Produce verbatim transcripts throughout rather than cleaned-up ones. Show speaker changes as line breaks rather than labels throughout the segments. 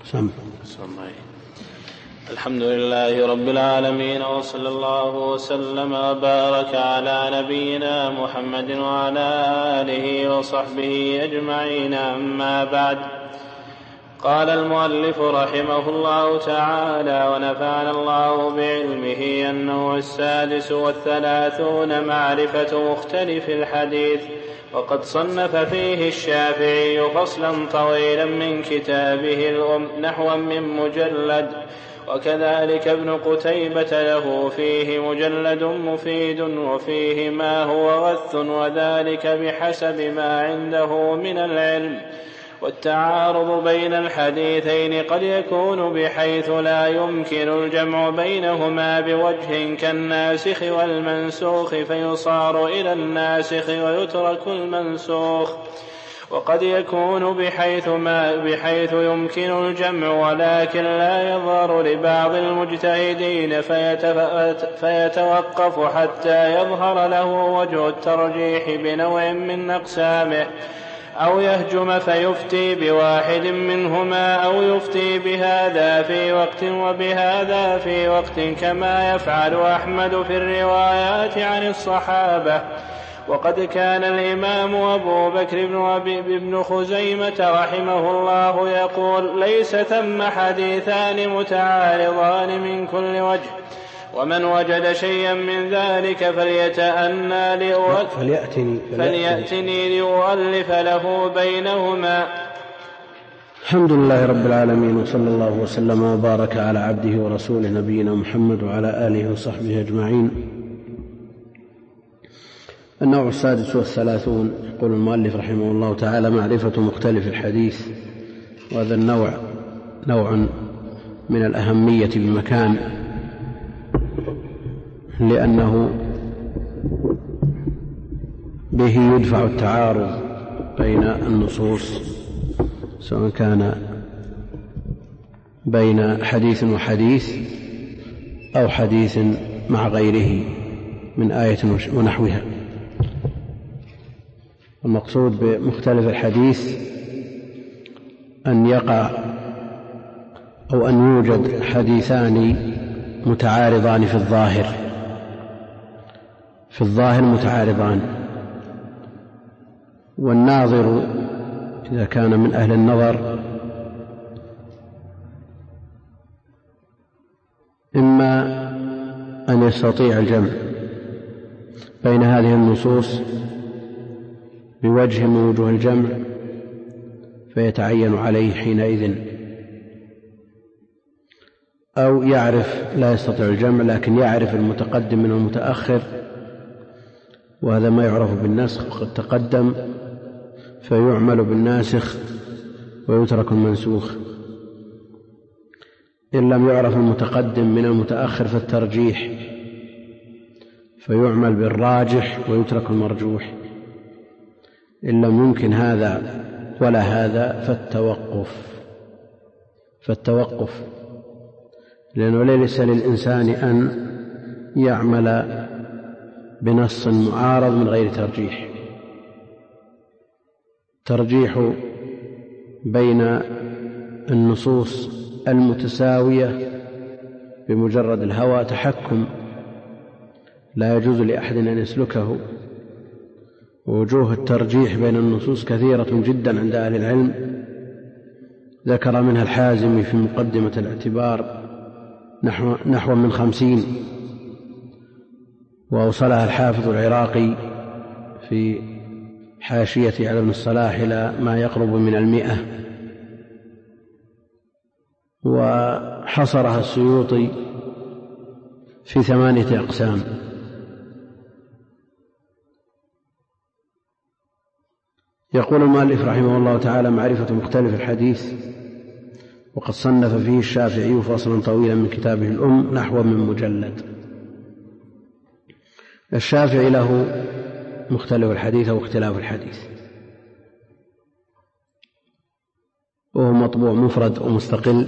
سم.
الحمد لله رب العالمين، وصلى الله وسلم وبارك على نبينا محمد وعلى آله وصحبه أجمعين. أما بعد، قال المؤلف رحمه الله تعالى ونفعنا الله بعلمه أنه السادس والثلاثون معرفة مختلف الحديث. وقد صنف فيه الشافعي فصلا طويلا من كتابه الأم نحوا من مجلد، وكذلك ابن قتيبة له فيه مجلد مفيد وفيه ما هو غث، وذلك بحسب ما عنده من العلم. والتعارض بين الحديثين قد يكون بحيث لا يمكن الجمع بينهما بوجه كالناسخ والمنسوخ فيصار إلى الناسخ ويترك المنسوخ، وقد يكون بحيث, ما بحيث يمكن الجمع ولكن لا يظهر لبعض المجتهدين فيتوقف حتى يظهر له وجه الترجيح بنوع من أقسامه، أو يهجم فيفتي بواحد منهما، أو يفتي بهذا في وقت وبهذا في وقت، كما يفعل أحمد في الروايات عن الصحابة. وقد كان الإمام أبو بكر بن خزيمة رحمه الله يقول: ليس ثم حديثان متعارضان من كل وجه، ومن وجد شيئا من ذلك فليتأنى لأؤلف
فليأتني,
فليأتني لأؤلف له بينهما.
الحمد لله رب العالمين، وصلى الله وسلم وبارك على عبده ورسوله نبينا محمد وعلى آله وصحبه أجمعين. النوع السادس والثلاثون، يقول المؤلف رحمه الله تعالى: معرفة مختلف الحديث. وهذا النوع نوع من الأهمية بمكان، لأنه به يدفع التعارض بين النصوص، سواء كان بين حديث وحديث أو حديث مع غيره من آية ونحوها. المقصود بمختلف الحديث أن يقع أو أن يوجد حديثان متعارضان في الظاهر في الظاهر متعارضان، والناظر إذا كان من أهل النظر إما أن يستطيع الجمع بين هذه النصوص بوجه من وجوه الجمع فيتعين عليه حينئذ، أو يعرف لا يستطيع الجمع لكن يعرف المتقدم من المتأخر، وهذا ما يعرف بالنسخ، وقد تقدم فيعمل بالناسخ ويترك المنسوخ. إن لم يعرف المتقدم من المتأخر فالترجيح، فيعمل بالراجح ويترك المرجوح. إن لم يمكن هذا ولا هذا فالتوقف فالتوقف لأنه ليس للإنسان أن يعمل بنص معارض من غير ترجيح. ترجيح بين النصوص المتساوية بمجرد الهوى تحكم لا يجوز لأحد أن يسلكه. ووجوه الترجيح بين النصوص كثيرة جدا عند أهل العلم، ذكر منها الحازمي في مقدمة الاعتبار نحو, نحو من خمسين، وأوصلها الحافظ العراقي في حاشية على ابن الصلاح إلى ما يقرب من المئة، وحصرها السيوطي في ثمانية أقسام. يقول المؤلف رحمه الله تعالى: معرفة مختلف الحديث. وقد صنف فيه الشافعي فصلا طويلا من كتابه الأم نحو من مجلد. الشافعي له مختلف الحديث أو اختلاف الحديث، وهو مطبوع مفرد ومستقل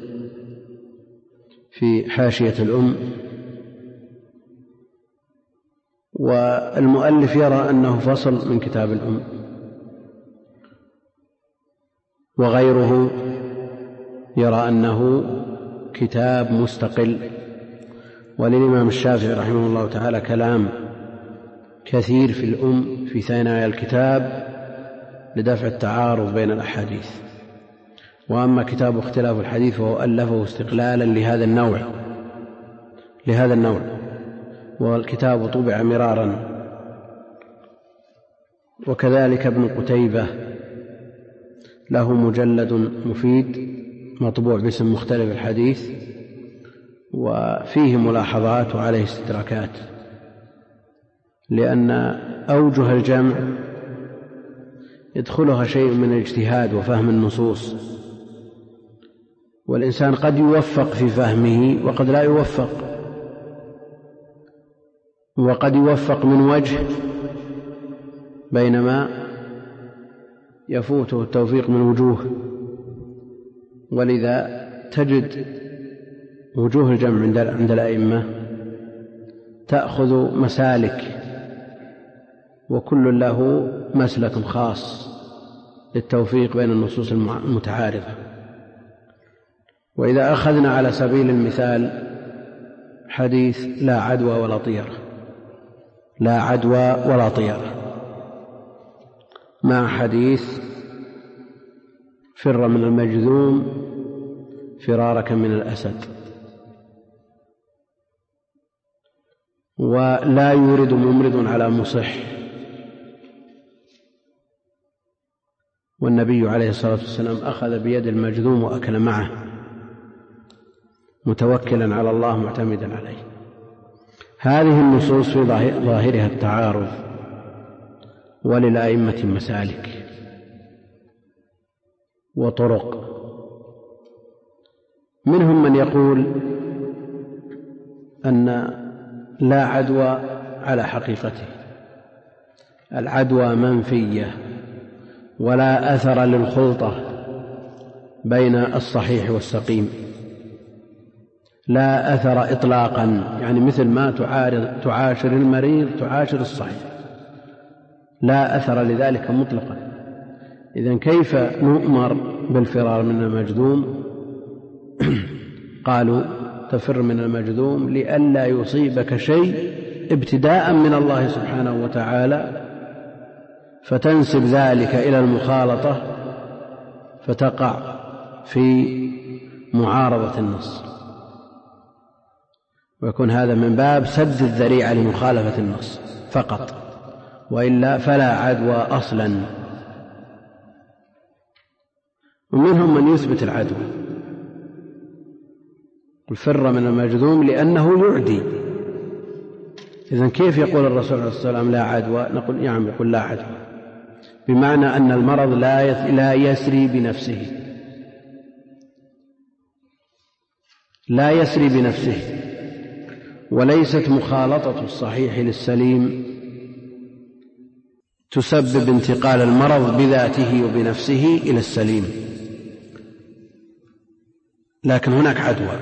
في حاشية الأم. والمؤلف يرى أنه فصل من كتاب الأم، وغيره يرى أنه كتاب مستقل. وللإمام الشافعي رحمه الله تعالى كلام كثير في الأم في ثنايا الكتاب لدفع التعارض بين الأحاديث. وأما كتاب اختلاف الحديث فهو ألفه استقلالا لهذا النوع لهذا النوع والكتاب طبع مرارا. وكذلك ابن قتيبة له مجلد مفيد مطبوع باسم مختلف الحديث، وفيه ملاحظات وعليه استدراكات، لأن أوجه الجمع يدخلها شيء من الاجتهاد وفهم النصوص، والإنسان قد يوفق في فهمه وقد لا يوفق، وقد يوفق من وجه بينما يفوته التوفيق من وجوه. ولذا تجد وجوه الجمع عند الأئمة تأخذ مسالك، وكل له مسلك خاص للتوفيق بين النصوص المتعارضة. وإذا أخذنا على سبيل المثال حديث لا عدوى ولا طيرة لا عدوى ولا طيرة مع حديث فر من المجذوم فرارك من الأسد، ولا يورد ممرض على مصح، والنبي عليه الصلاة والسلام أخذ بيد المجذوم وأكل معه متوكلا على الله معتمدا عليه. هذه النصوص في ظاهرها التعارض، وللأئمة مسالك وطرق. منهم من يقول أن لا عدوى على حقيقته، العدوى منفية ولا أثر للخلطة بين الصحيح والسقيم، لا أثر إطلاقا، يعني مثل ما تعارض تعاشر المريض تعاشر الصحيح، لا أثر لذلك مطلقا. إذن كيف نؤمر بالفرار من المجذوم؟ قالوا تفر من المجذوم لئلا يصيبك شيء ابتداء من الله سبحانه وتعالى فتنسب ذلك إلى المخالطة فتقع في معارضة النص، ويكون هذا من باب سد الذريعة لمخالفة النص فقط، وإلا فلا عدوى أصلا. ومنهم من يثبت العدوى، الفر من المجذوم لأنه يعدي. إذن كيف يقول الرسول عليه الصلاة والسلام لا عدوى؟ نقول نعم يقول لا عدوى، بمعنى أن المرض لا يسري بنفسه لا يسري بنفسه وليست مخالطة الصحيح للسليم تسبب انتقال المرض بذاته وبنفسه إلى السليم، لكن هناك عدوى.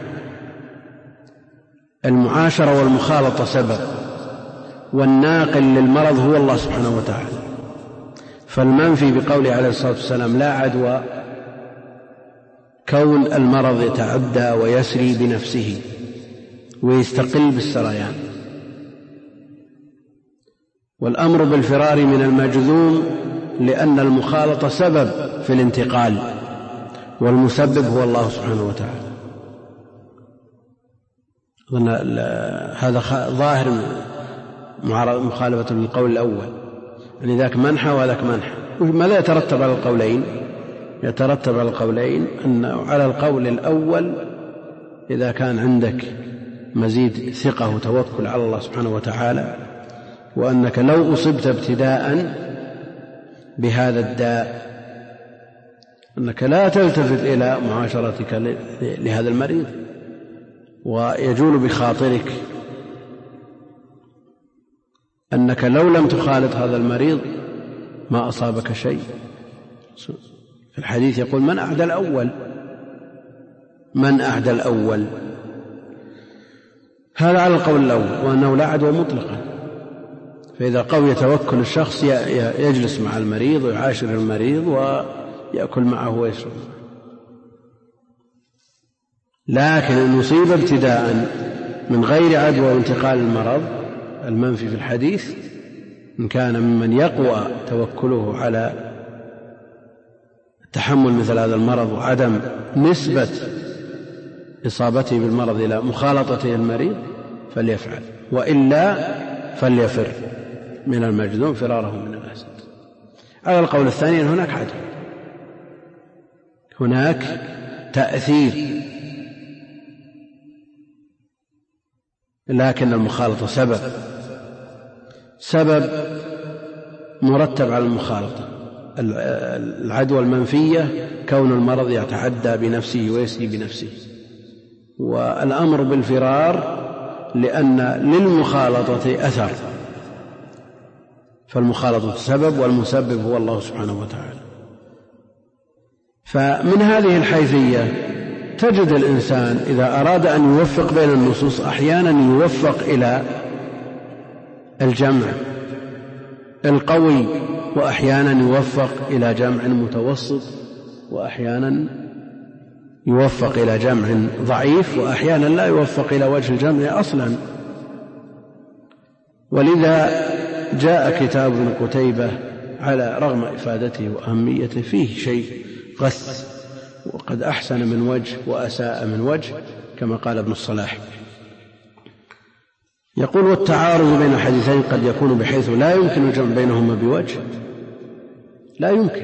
المعاشرة والمخالطة سبب، والناقل للمرض هو الله سبحانه وتعالى. فالمنفي بقوله عليه الصلاة والسلام لا عدوى كون المرض يتعدى ويسري بنفسه ويستقل بالسريان، والأمر بالفرار من المجذوم لأن المخالطة سبب في الانتقال، والمسبب هو الله سبحانه وتعالى. هذا ظاهر مخالفة للقول الأول، يعني ذاك منحى وذاك منحى. ماذا يترتب على القولين؟ يترتب على القولين أن على القول الأول إذا كان عندك مزيد ثقة وتوكل على الله سبحانه وتعالى، وأنك لو أصبت ابتداء بهذا الداء أنك لا تلتفت إلى معاشرتك لهذا المريض، ويجول بخاطرك أنك لو لم تخالط هذا المريض ما أصابك شيء. في الحديث يقول من أعدى الأول من أعدى الأول هذا على القول الأول، وأنه لا عدوى مطلقا. فإذا قوي توكل الشخص يجلس مع المريض ويعاشر المريض ويأكل معه ويشرب. لكن إن أصيب ابتداء من غير عدوى وانتقال المرض المنفي في الحديث، إن كان ممن يقوى توكله على تحمل مثل هذا المرض وعدم نسبة إصابته بالمرض إلى مخالطته المريض فليفعل، وإلا فليفر من المجذوم فراره من الأسد. على القول الثاني هناك عدوى، هناك تأثير، لكن المخالطة سبب سبب مرتب على المخالطة. العدوى المنفية كون المرض يتعدى بنفسه ويسري بنفسه، والأمر بالفرار لأن للمخالطة أثر، فالمخالطة سبب والمسبب هو الله سبحانه وتعالى. فمن هذه الحيثية تجد الإنسان إذا أراد أن يوفق بين النصوص أحيانا يوفق إلى الجمع القوي، وأحيانا يوفق إلى جمع متوسط، وأحيانا يوفق إلى جمع ضعيف، وأحيانا لا يوفق إلى وجه الجمع أصلا. ولذا جاء كتاب ابن قتيبة على رغم إفادته وأهميته فيه شيء غث، وقد أحسن من وجه وأساء من وجه كما قال ابن الصلاح. يقول: والتعارض بين الحديثين قد يكون بحيث لا يمكن الجمع بينهما بوجه، لا يمكن،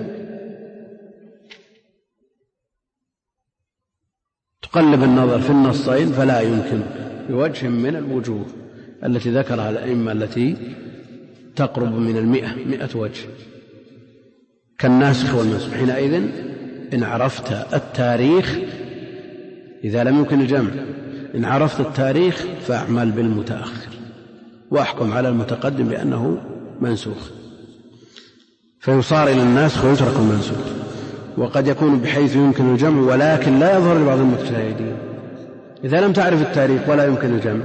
تقلب النظر في النصين فلا يمكن بوجه من الوجوه التي ذكرها الأئمة التي تقرب من المئة مئة وجه، كالناسخ والمنسوخ. حينئذ إن عرفت التاريخ، إذا لم يمكن الجمع، إن عرفت التاريخ فاعمل بالمتأخر واحكم على المتقدم بأنه منسوخ، فيصار إلى الناسخ ويترك المنسوخ. وقد يكون بحيث يمكن الجمع ولكن لا يظهر لبعض المجتهدين. إذا لم تعرف التاريخ ولا يمكن الجمع،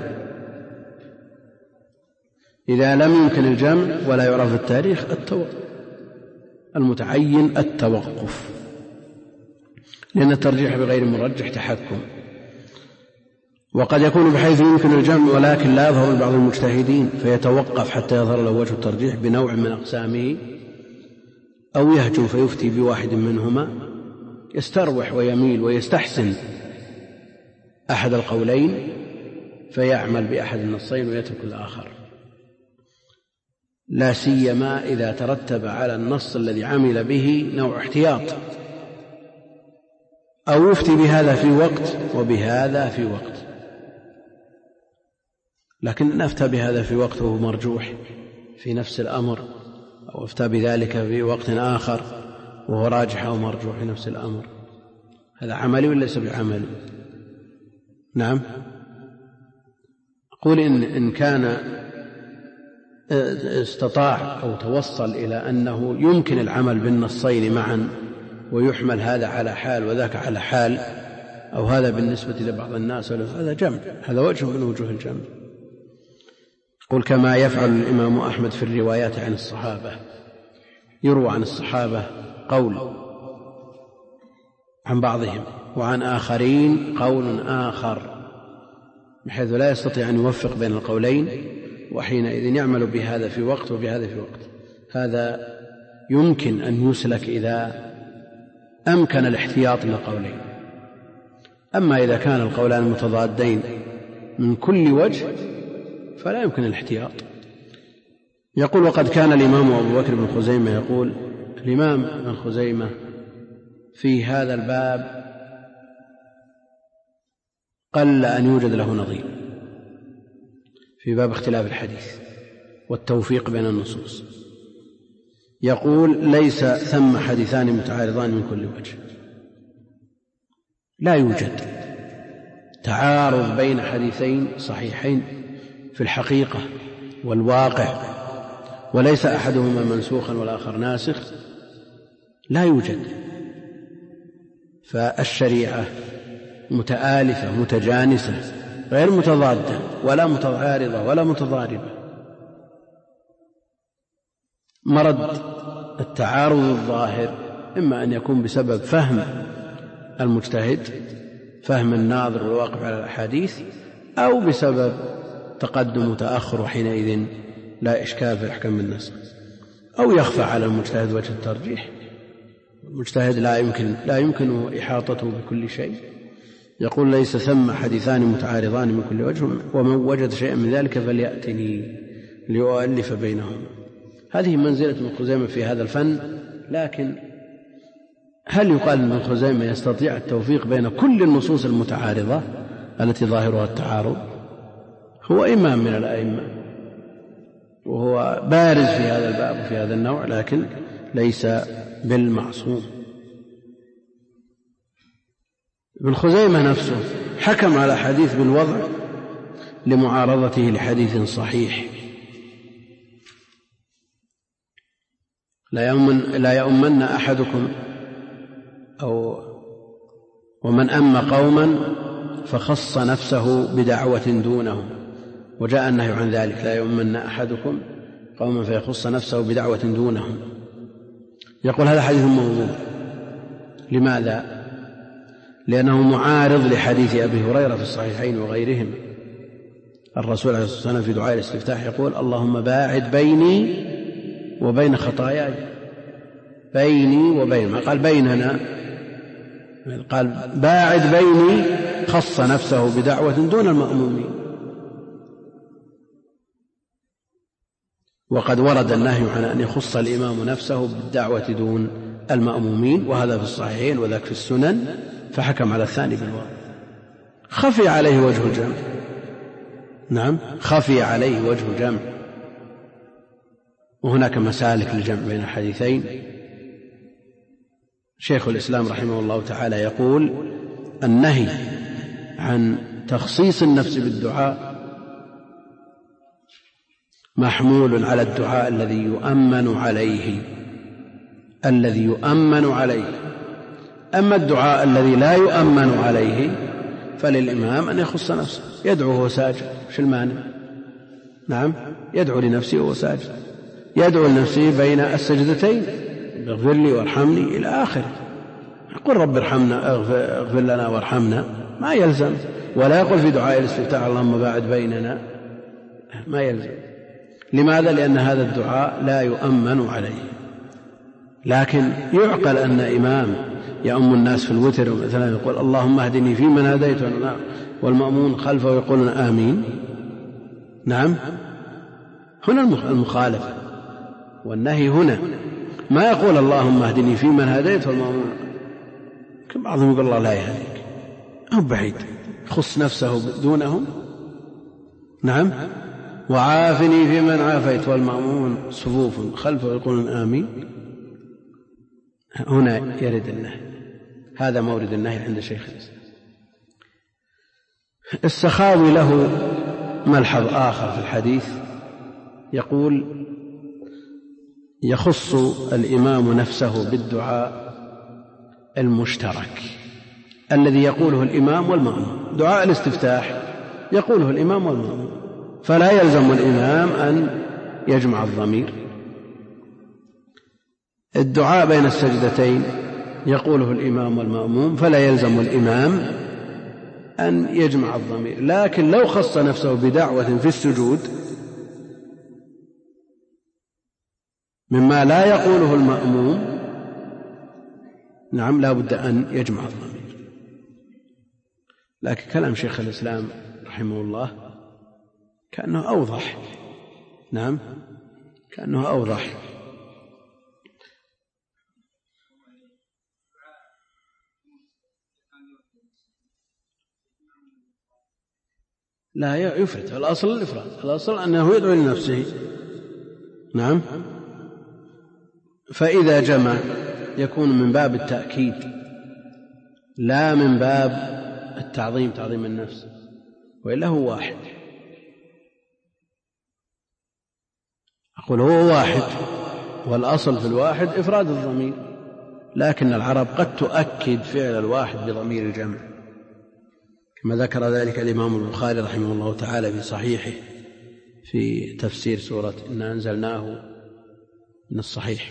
إذا لم يمكن الجمع ولا يعرف التاريخ المتعين التوقف، لأن الترجيح بغير مرجح تحكم. وقد يكون بحيث يمكن الجمع ولكن لا يظهر لبعض المجتهدين فيتوقف حتى يظهر له وجه الترجيح بنوع من أقسامه، أو يهجم فيفتي بواحد منهما، يستروح ويميل ويستحسن أحد القولين فيعمل بأحد النصين ويترك الآخر، لا سيما إذا ترتب على النص الذي عمل به نوع احتياط، أو يفتي بهذا في وقت وبهذا في وقت، لكن أفتى بهذا في وقت وهو مرجوح في نفس الأمر، أو أفتى بذلك في وقت آخر وهو راجح أو مرجوح في نفس الأمر، هذا عملي ولا ليس بعملي؟ نعم. أقول إن, إن كان استطاع أو توصل إلى أنه يمكن العمل بالنصين معا ويحمل هذا على حال وذاك على حال، أو هذا بالنسبة لبعض الناس، هذا جمع، هذا وجه من وجوه الجمع. قل كما يفعل الإمام أحمد في الروايات عن الصحابة، يروى عن الصحابة قول عن بعضهم وعن آخرين قول آخر، بحيث لا يستطيع أن يوفق بين القولين، وحينئذ يعمل بهذا في وقت وبهذا في وقت. هذا يمكن أن يسلك إذا أمكن الاحتياط للقولين. أما إذا كان القولان متضادين من كل وجه فلا يمكن الاحتياط. يقول: وقد كان الإمام أبو بكر بن خزيمة يقول، الإمام ابن خزيمة في هذا الباب قل أن يوجد له نظير في باب اختلاف الحديث والتوفيق بين النصوص. يقول: ليس ثم حديثان متعارضان من كل وجه، لا يوجد تعارض بين حديثين صحيحين في الحقيقة والواقع، وليس أحدهما منسوخا والآخر ناسخ، لا يوجد. فالشريعة متآلفة متجانسة غير متضادة ولا متعارضة ولا متضاربة. مرض التعارض الظاهر إما أن يكون بسبب فهم المجتهد فهم الناظر والواقف على الأحاديث، أو بسبب تقدم وتأخر وحينئذ لا إشكال في أحكام النسخ، أو يخفى على المجتهد وجه الترجيح. المجتهد لا يمكن لا يمكن إحاطته بكل شيء. يقول ليس ثم حديثان متعارضان من كل وجه، ومن وجد شيئا من ذلك فليأتني ليؤلف بينهم. هذه منزلة ابن خزيمة في هذا الفن. لكن هل يقال أن ابن خزيمة يستطيع التوفيق بين كل النصوص المتعارضة التي ظاهرها التعارض؟ هو إمام من الأئمة وهو بارز في هذا الباب وفي هذا النوع، لكن ليس بالمعصوم. ابن خزيمة نفسه حكم على حديث بالوضع لمعارضته لحديث صحيح. لا يؤمن لا يؤمن أحدكم أو ومن أم قوما فخص نفسه بدعوة دونهم، وجاء النهي عن ذلك. لا يؤمن أحدكم قوما فيخص نفسه بدعوة دونهم. يقول هذا حديث موضوع. لماذا؟ لأنه معارض لحديث أبي هريرة في الصحيحين وغيرهم. الرسول عليه الصلاة والسلام في دعاء الاستفتاح يقول اللهم باعد بيني وبين خطاياي. بيني وبين، ما قال بيننا، قال باعد بيني، خص نفسه بدعوة دون المأمومين. وقد ورد النهي عن أن يخص الإمام نفسه بالدعوة دون المأمومين، وهذا في الصحيحين وذاك في السنن، فحكم على الثاني بالواقع. خفي عليه وجه الجمع. نعم، خفي عليه وجه الجمع. وهناك مسالك للجمع بين الحديثين. شيخ الإسلام رحمه الله تعالى يقول النهي عن تخصيص النفس بالدعاء محمول على الدعاء الذي يؤمن عليه الذي يؤمن عليه أما الدعاء الذي لا يؤمن عليه فللإمام أن يخص نفسه، يدعو وهو ساجد. وش المانع؟ نعم، يدعو لنفسه وهو ساجد، يدعو لنفسه بين السجدتين اغفر لي وارحمني إلى آخره. يقول رب ارحمنا، اغفر لنا وارحمنا، ما يلزم. ولا يقول في دعاء الاستفتاح اللهم باعد بيننا، ما يلزم. لماذا؟ لأن هذا الدعاء لا يؤمن عليه. لكن يعقل أن إمام يؤم الناس في الوتر مثلا يقول اللهم اهدني فيمن هديت والمأمون خلفه يقولون آمين. نعم، هنا المخالفة والنهي هنا. ما يقول اللهم اهدني فيمن هديت والمأمون، بعضهم يقول الله لا يهديك، أو بعيد، خص نفسه دونهم. نعم، وعافني فيمن عافيت والمأمون صفوف خلفه يقولون آمين. هنا يرد النهي، هذا مورد النهي عند شيخ الإسلام. السخاوي له ملحظ آخر في الحديث، يقول يخص الإمام نفسه بالدعاء المشترك الذي يقوله الإمام والمأموم. دعاء الاستفتاح يقوله الإمام والمأموم، فلا يلزم الإمام أن يجمع الضمير. الدعاء بين السجدتين يقوله الإمام والمأموم، فلا يلزم الإمام أن يجمع الضمير. لكن لو خص نفسه بدعوة في السجود مما لا يقوله المأموم، نعم، لا بد أن يجمع الضمير. لكن كلام شيخ الإسلام رحمه الله كأنه أوضح. نعم، كأنه أوضح. لا يفرد، الأصل الإفراد، الأصل أنه يدعو لنفسه. نعم، فإذا جمع يكون من باب التأكيد لا من باب التعظيم، تعظيم النفس، وإلا هو واحد. أقول هو واحد، والأصل في الواحد إفراد الضمير، لكن العرب قد تؤكد فعل الواحد بضمير الجمع، كما ذكر ذلك الإمام البخاري رحمه الله تعالى في صحيحه في تفسير سورة إنا أنزلناه من الصحيح.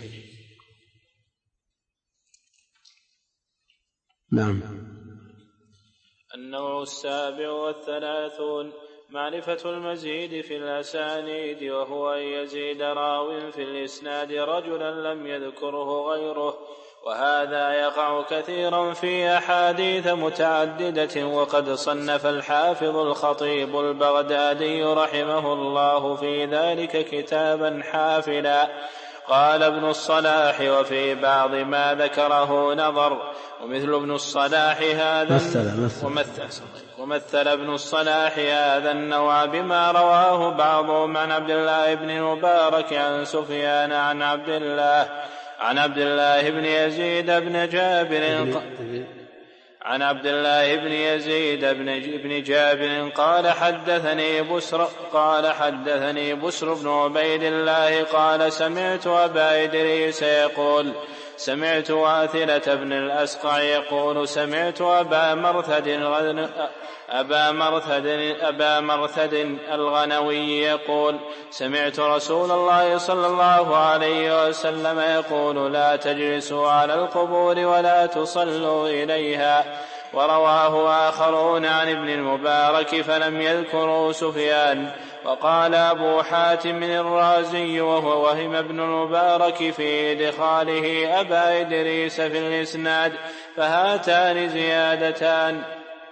نعم.
النوع السابع والثلاثون معرفة المزيد في الأسانيد، وهو أن يزيد راو في الإسناد رجلا لم يذكره غيره، وهذا يقع كثيرا في أحاديث متعددة. وقد صنف الحافظ الخطيب البغدادي رحمه الله في ذلك كتابا حافلا. قال ابن الصلاح: وفي بعض ما ذكره نظر. ومثل ابن الصلاح هذا
مثل مثل.
ومثل, ومثل ابن الصلاح هذا النوع بما رواه بعضهم عن عبد الله بن المبارك عن سفيان عن عبد الله عن عبد الله بن يزيد بن جابر عن عبد الله بن يزيد بن جابر قال حدثني بسر قال حدثني بسر بن عبيد الله قال سمعت أبا إدريس يقول سمعت واثلة بن الأسقع يقول سمعت أبا مرثد أبا مرثد أبا مرثد الغنوي يقول سمعت رسول الله صلى الله عليه وسلم يقول: لا تجلسوا على القبور ولا تصلوا إليها. ورواه آخرون عن ابن المبارك فلم يذكروا سفيان. وقال أبو حاتم الرازي وهو وهم ابن المبارك في إدخاله أبا إدريس في الإسناد، فهاتان زيادتان.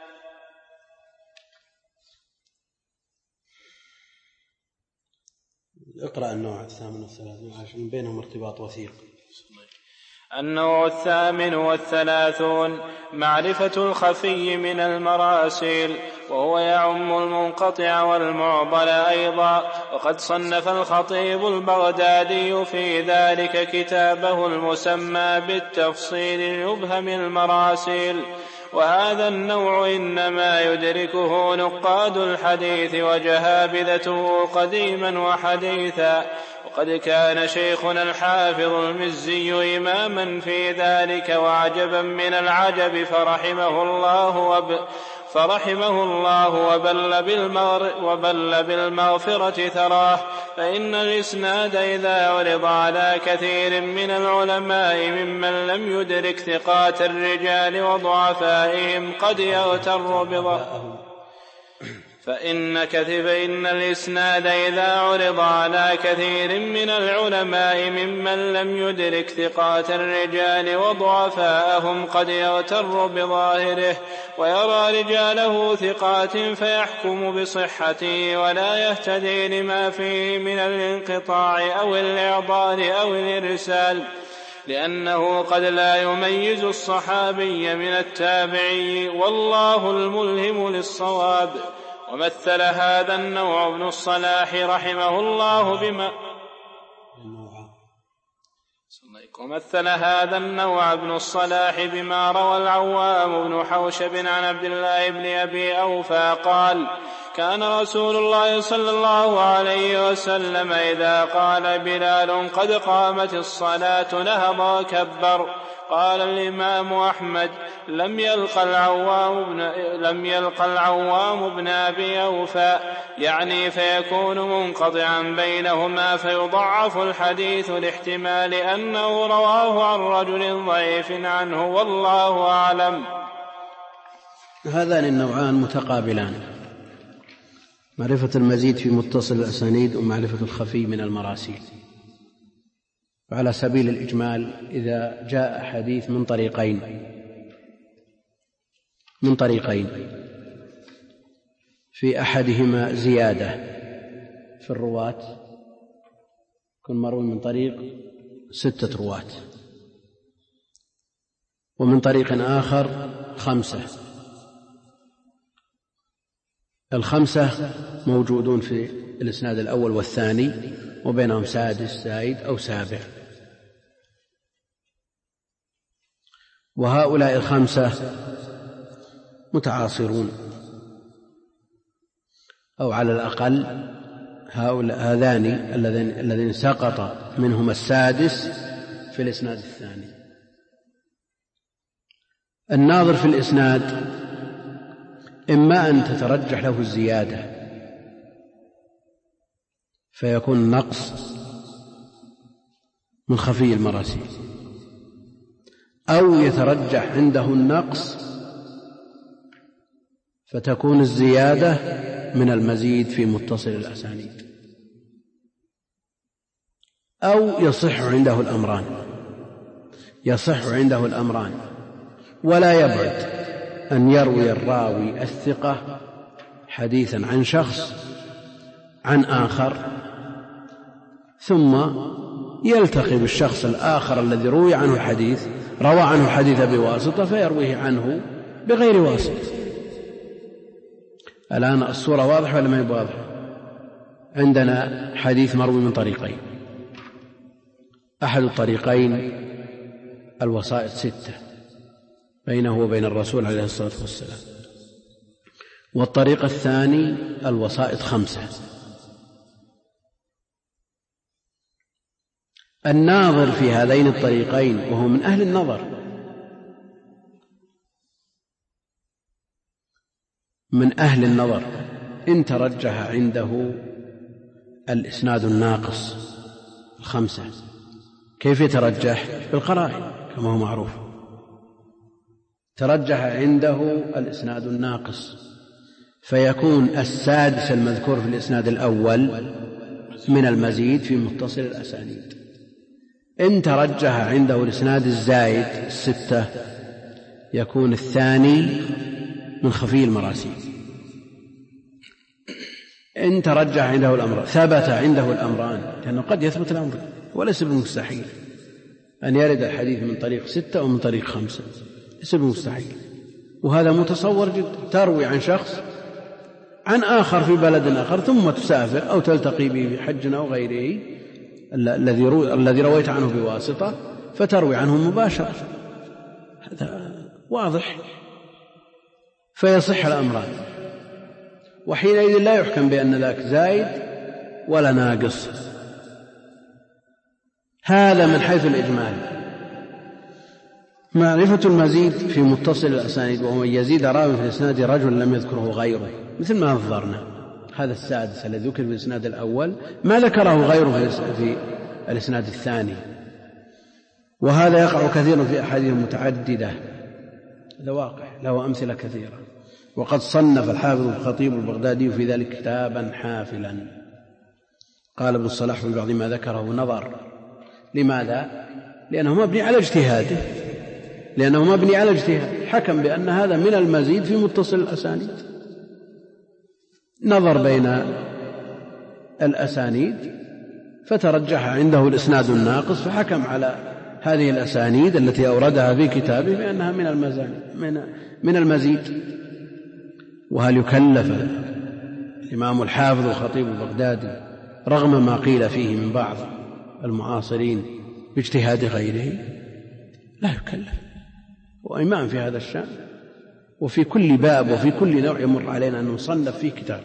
اقرأ النوع الثامن والثلاثون عشان بينهم ارتباط وثيق.
النوع الثامن والثلاثون معرفة الخفي من المراسيل، وهو يعم المنقطع والمعضل أيضا. وقد صنف الخطيب البغدادي في ذلك كتابه المسمى بالتفصيل ليبهم المراسيل. وهذا النوع إنما يدركه نقاد الحديث وجهابذته قديما وحديثا. وقد كان شيخنا الحافظ المزي إماما في ذلك وعجبا من العجب، فرحمه الله وب فرحمه الله وبل, بالمغر وبل بالمغفرة ثراه. فإن الإسناد إذا عرض على كثير من العلماء ممن لم يدرك ثقات الرجال وضعفائهم قد يغتر بضعفهم فإن فإن الإسناد إذا عرض على كثير من العلماء ممن لم يدرك ثقات الرجال وضعفاءهم قد يغتر بظاهره ويرى رجاله ثقات فيحكم بصحته ولا يهتدي لما فيه من الانقطاع أو الإعضال أو الإرسال، لأنه قد لا يميز الصحابي من التابعي، والله الملهم للصواب. ومثل هذا النوع ابن الصلاح رحمه الله بما ومثل هذا النوع ابن الصلاح بما روى العوام بن حوشب عن عبد الله بن أبي أوفى قال: كان رسول الله صلى الله عليه وسلم إذا قال بلال قد قامت الصلاة نهض وكبر. قال الإمام أحمد: لم يلقى العوام بن, لم يلقى العوام بن أبي أوفى، يعني فيكون منقطعا بينهما فيضعف الحديث لاحتمال أنه رواه عن رجل ضعيف عنه، والله أعلم.
هذان النوعان متقابلان: معرفة المزيد في متصل الأسانيد ومعرفة الخفي من المراسيل. وعلى سبيل الإجمال، إذا جاء حديث من طريقين من طريقين في أحدهما زيادة في الرواة، كن مروي من طريق ستة رواة، ومن طريق آخر خمسة، الخمسة موجودون في الإسناد الأول والثاني وبينهم سادس زائد أو سابع، وهؤلاء الخمسة متعاصرون، أو على الأقل هؤلاء هذان الذين الذين سقط منهم السادس في الإسناد الثاني. الناظر في الإسناد إما أن تترجح له الزيادة فيكون نقص من خفي المراسيل، أو يترجح عنده النقص فتكون الزيادة من المزيد في متصل الأسانيد، أو يصح عنده الأمران يصح عنده الأمران ولا يبعد أن يروي الراوي الثقة حديثا عن شخص عن آخر ثم يلتقي بالشخص الآخر الذي روي عنه الحديث روى عنه الحديث بواسطة فيرويه عنه بغير واسطة. الآن الصورة واضحة ولا ما هي واضحة؟ عندنا حديث مروي من طريقين، أحد الطريقين الوسائط ستة بينه وبين الرسول عليه الصلاة والسلام، والطريق الثاني الوسائط خمسة. الناظر في هذين الطريقين وهو من أهل النظر من أهل النظر إن ترجح عنده الإسناد الناقص الخمسة. كيف يترجح؟ بالقرائن كما هو معروف. ترجح عنده الإسناد الناقص فيكون السادس المذكور في الإسناد الأول من المزيد في متصل الأسانيد. إن ترجح عنده الإسناد الزايد الستة يكون الثاني من خفي المراسيل. إن ترجح عنده الأمر ثبت عنده الأمران، لأنه قد يثبت الأمر وليس بالمستحيل أن يرد الحديث من طريق ستة ومن طريق خمسة، ليس بالمستحيل، وهذا متصور جدا. تروي عن شخص عن آخر في بلد آخر ثم تسافر أو تلتقي به بحج أو غيره الذي الذي رويت عنه بواسطة فتروي عنه مباشرة، هذا واضح، فيصح الأمران، وحينئذ لا يحكم بأن ذاك زايد ولا ناقص. هذا من حيث الإجمال. معرفة المزيد في متصل الأسانيد وهو يزيد راوي في الإسناد رجل لم يذكره غيره، مثل ما نظرنا هذا السادس الذي ذكر في الإسناد الأول ما ذكره غيره في الإسناد الثاني، وهذا يقع كثيرا في أحاديث متعددة، هذا واقع له أمثلة كثيرة. وقد صنف الحافظ الخطيب البغدادي في ذلك كتابا حافلا. قال ابن الصلاح في بعض ما ذكره نظر. لماذا؟ لأنه مبني على اجتهاده لأنه مبني على اجتهاد حكم بأن هذا من المزيد في متصل الأسانيد، نظر بين الأسانيد فترجح عنده الإسناد الناقص فحكم على هذه الأسانيد التي أوردها في كتابه بأنها من المزيد من المزيد. وهل يكلف الإمام الحافظ الخطيب البغدادي رغم ما قيل فيه من بعض المعاصرين باجتهاد غيره؟ لا يكلف، وإمام في هذا الشأن، وفي كل باب وفي كل نوع يمر علينا أن نصنف فيه كتاب.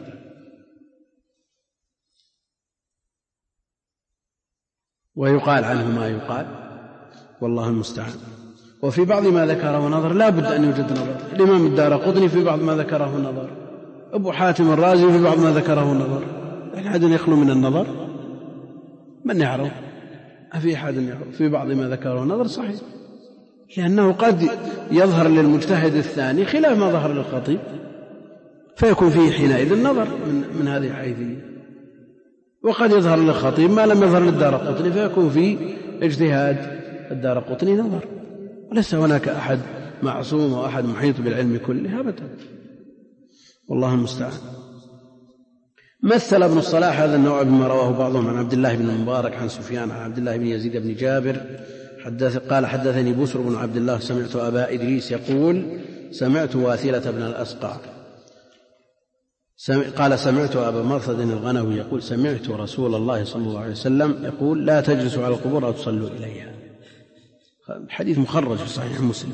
ويقال عنه ما يقال والله المستعان. وفي بعض ما ذكره نظر، لا بد أن يوجد نظر. الإمام الدارقطني في بعض ما ذكره نظر، أبو حاتم الرازي في بعض ما ذكره نظر. هل أحد يخلو من النظر؟ من يعرف؟ أفي أحد يعرف في بعض ما ذكره نظر؟ صحيح، لأنه قد يظهر للمجتهد الثاني خلاف ما ظهر للخطيب فيكون فيه حينئذ النظر من, من هذه الحيثية، وقد يظهر للخطيب ما لم يظهر للدارقطني فيكون فيه اجتهاد الدارقطني نظر. وليس هناك أحد معصوم وأحد محيط بالعلم كله أبدا، والله المستعان. مثل ابن الصلاح هذا النوع بما رواه بعضهم عن عبد الله بن المبارك عن سفيان عن عبد الله بن يزيد بن جابر حدث قال حدثني بسر بن عبد الله سمعت أبا إدريس يقول سمعت واثلة بن الأسقع قال سمعت أبا مرثد الغنوي يقول سمعت رسول الله صلى الله عليه وسلم يقول لا تجلسوا على القبور أو تصلوا إليها. حديث مخرج في صحيح مسلم.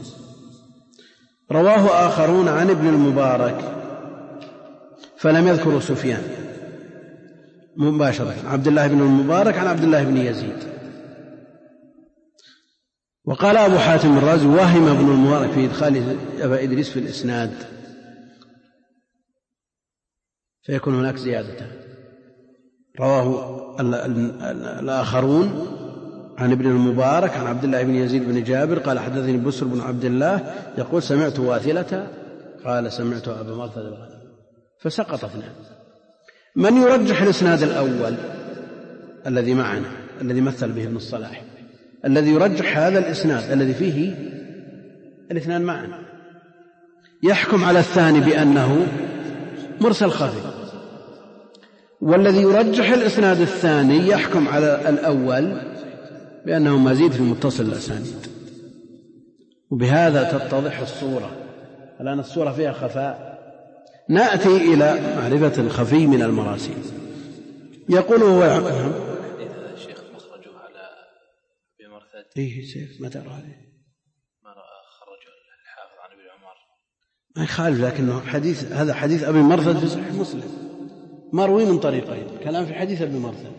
رواه آخرون عن ابن المبارك فلم يذكروا سفيان مباشرة، عبد الله بن المبارك عن عبد الله بن يزيد. وقال أبو حاتم الرازي وهم ابن المبارك في إدخال أبا إدريس في الإسناد فيكون هناك زيادة. رواه الآخرون عن ابن المبارك عن عبد الله بن يزيد بن جابر قال حدثني بسر بن عبد الله يقول سمعت واثلة قال سمعت أبا مرثد الغنوي، فسقط اثنان. من يرجح الإسناد الأول الذي معنا الذي مثل به ابن الصلاح، الذي يرجح هذا الإسناد الذي فيه الاثنان معا، يحكم على الثاني بأنه مرسل خفي، والذي يرجح الإسناد الثاني يحكم على الأول بأنه مزيد في متصل الأسانيد. وبهذا تتضح الصورة. الآن الصورة فيها خفاء. نأتي إلى معرفة الخفي من المراسيل. يقول هو
الشيخ مخرجه على ابي مرثد.
ايه شيخ ما ترى عليه
ما رأى خرجه الحافظ عن ابن عمر
ما يخالف، لكنه حديث هذا حديث ابي مرثد في صحيح مسلم مروي من طريقين، كلام في حديث ابي مرثد.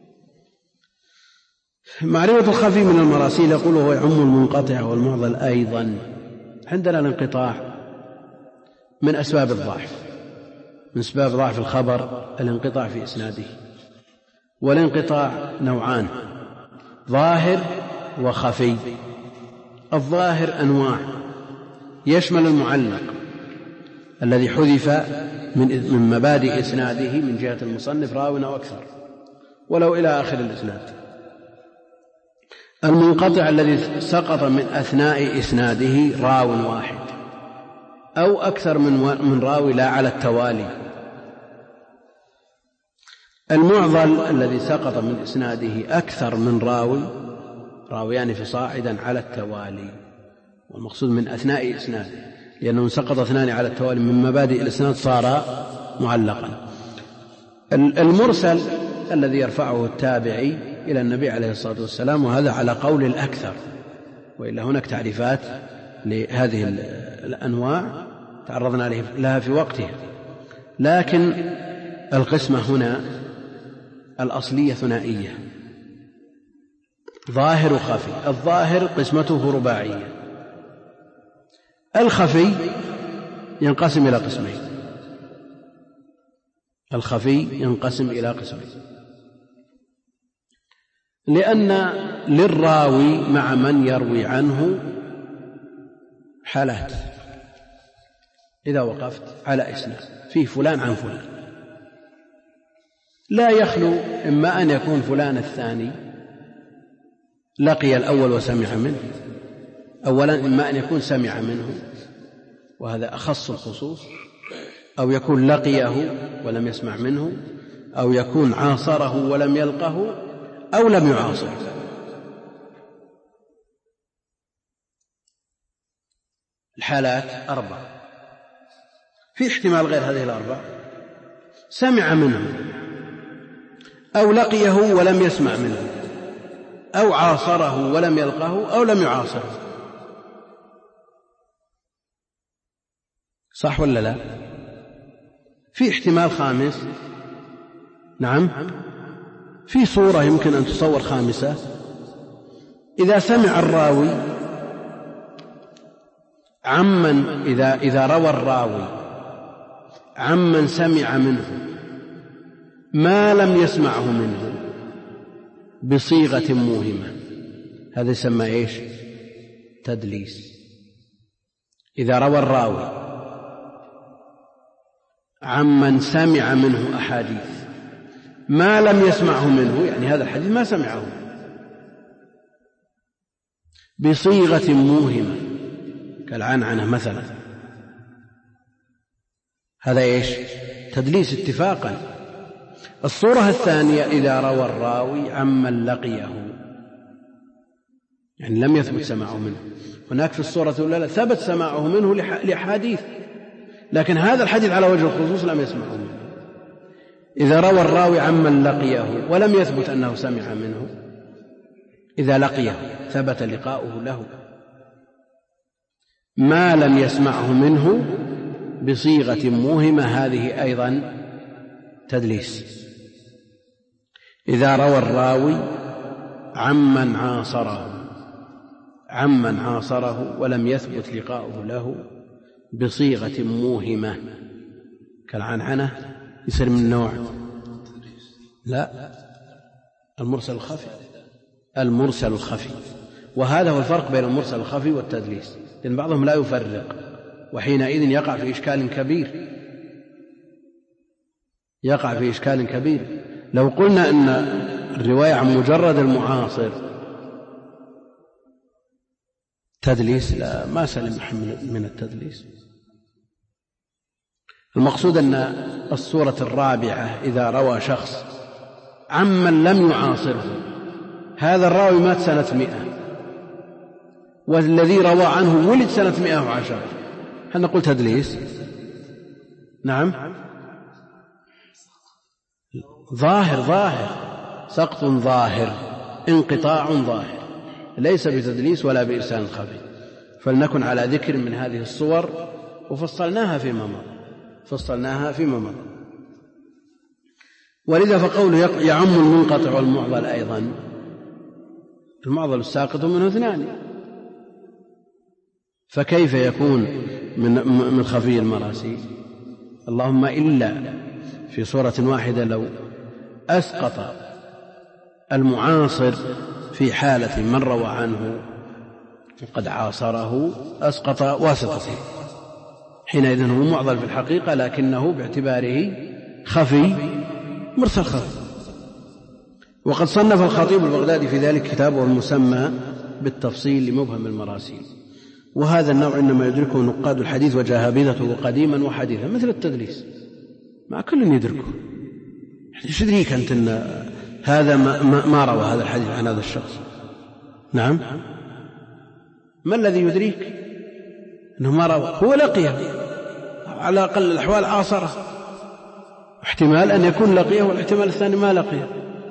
معرفة الخفي من المراسيل يقول هو يعم المنقطع والمعضل أيضا. عندنا الانقطاع من أسباب الضعف، من أسباب ضعف الخبر الانقطاع في إسناده. والانقطاع نوعان، ظاهر وخفي. الظاهر أنواع، يشمل المعلق الذي حذف من مبادئ إسناده من جهة المصنف راو أو أكثر ولو إلى آخر الإسناد. المنقطع الذي سقط من أثناء إسناده راو واحد أو أكثر من راوي لا على التوالي. المعضل الذي سقط من إسناده أكثر من راوي راويان فصاعدا على التوالي، والمقصود من أثناء إسناده، لأنه سقط اثنان على التوالي من مبادئ الإسناد صار معلقا. المرسل الذي يرفعه التابعي إلى النبي عليه الصلاة والسلام، وهذا على قول الأكثر، وإلا هناك تعريفات لهذه الأنواع تعرضنا لها في وقتها، لكن القسمة هنا الأصلية ثنائية، ظاهر وخفي. الظاهر قسمته رباعية. الخفي ينقسم إلى قسمين، الخفي ينقسم إلى قسمين، لأن للراوي مع من يروي عنه حالات. إذا وقفت على إسناد فيه فلان عن فلان، لا يخلو إما أن يكون فلان الثاني لقي الأول وسمع منه، أولا إما أن يكون سمع منه وهذا أخص الخصوص، أو يكون لقيه ولم يسمع منه، أو يكون عاصره ولم يلقه، أو لم يعاصره. الحالات أربع، في احتمال غير هذه الأربع: سمع منه، أو لقيه ولم يسمع منه، أو عاصره ولم يلقه، أو لم يعاصره. صح ولا لا؟ في احتمال خامس، نعم، في صورة يمكن أن تصور خامسة: إذا سمع الراوي عمن إذا, إذا روى الراوي عمن سمع منه ما لم يسمعه منه بصيغة موهمة، هذا يسمى إيش؟ تدليس. إذا روى الراوي عمن سمع منه أحاديث ما لم يسمعه منه، يعني هذا الحديث ما سمعه، بصيغة موهمة كالعنعنة مثلا، هذا إيش؟ تدليس اتفاقا. الصورة الثانية: إذا روى الراوي عمن لقيه، يعني لم يثبت سماعه منه. هناك في الصورة الأولى ثبت سماعه منه لحديث، لكن هذا الحديث على وجه الخصوص لم يسمعه منه. إذا روى الراوي عمن لقيه ولم يثبت أنه سمع منه، إذا لقيه ثبت لقاؤه له، ما لم يسمعه منه بصيغة موهمة، هذه أيضا تدليس. إذا روى الراوي عمن عاصره عمن عاصره ولم يثبت لقاؤه له بصيغة موهمة كالعنعنة، يصير من نوع لا المرسل الخفي، المرسل الخفي. وهذا هو الفرق بين المرسل الخفي والتدليس، لأن بعضهم لا يفرق وحينئذ يقع في إشكال كبير يقع في إشكال كبير لو قلنا أن الرواية عن مجرد المعاصر تدليس، لا، ما سلم من التدليس. المقصود أن الصورة الرابعة إذا روى شخص عمن لم يعاصره، هذا الراوي مات سنة مئة والذي روى عنه ولد سنة مئة وعشرة، هل نقول تدليس؟ نعم، ظاهر ظاهر سقط ظاهر، انقطاع ظاهر، ليس بتدليس ولا بإرسال خفي. فلنكن على ذكر من هذه الصور، وفصلناها فيما مضى فصلناها فيما مضى ولذا فقوله يعم المنقطع والمعضل أيضا، المعضل الساقط منه اثنان، فكيف يكون من من خفي المراسيل؟ اللهم إلا في صورة واحدة، لو أسقط المعاصر في حالة من روى عنه قد عاصره أسقط واسطته، حينئذ هو معضل في الحقيقة لكنه باعتباره خفي مرسل خفي. وقد صنف الخطيب البغدادي في ذلك كتابه المسمى بالتفصيل لمبهم المراسيل، وهذا النوع إنما يدركه نقاد الحديث وجهابذته قديما وحديثا، مثل التدليس مع كل يدركه. ايش يدريك أنت أن هذا ما, ما روى هذا الحديث عن هذا الشخص؟ نعم، ما الذي يدريك أنه ما روى؟ هو لقيه على أقل الأحوال عاصره، احتمال أن يكون لقيه والاحتمال الثاني ما لقيه.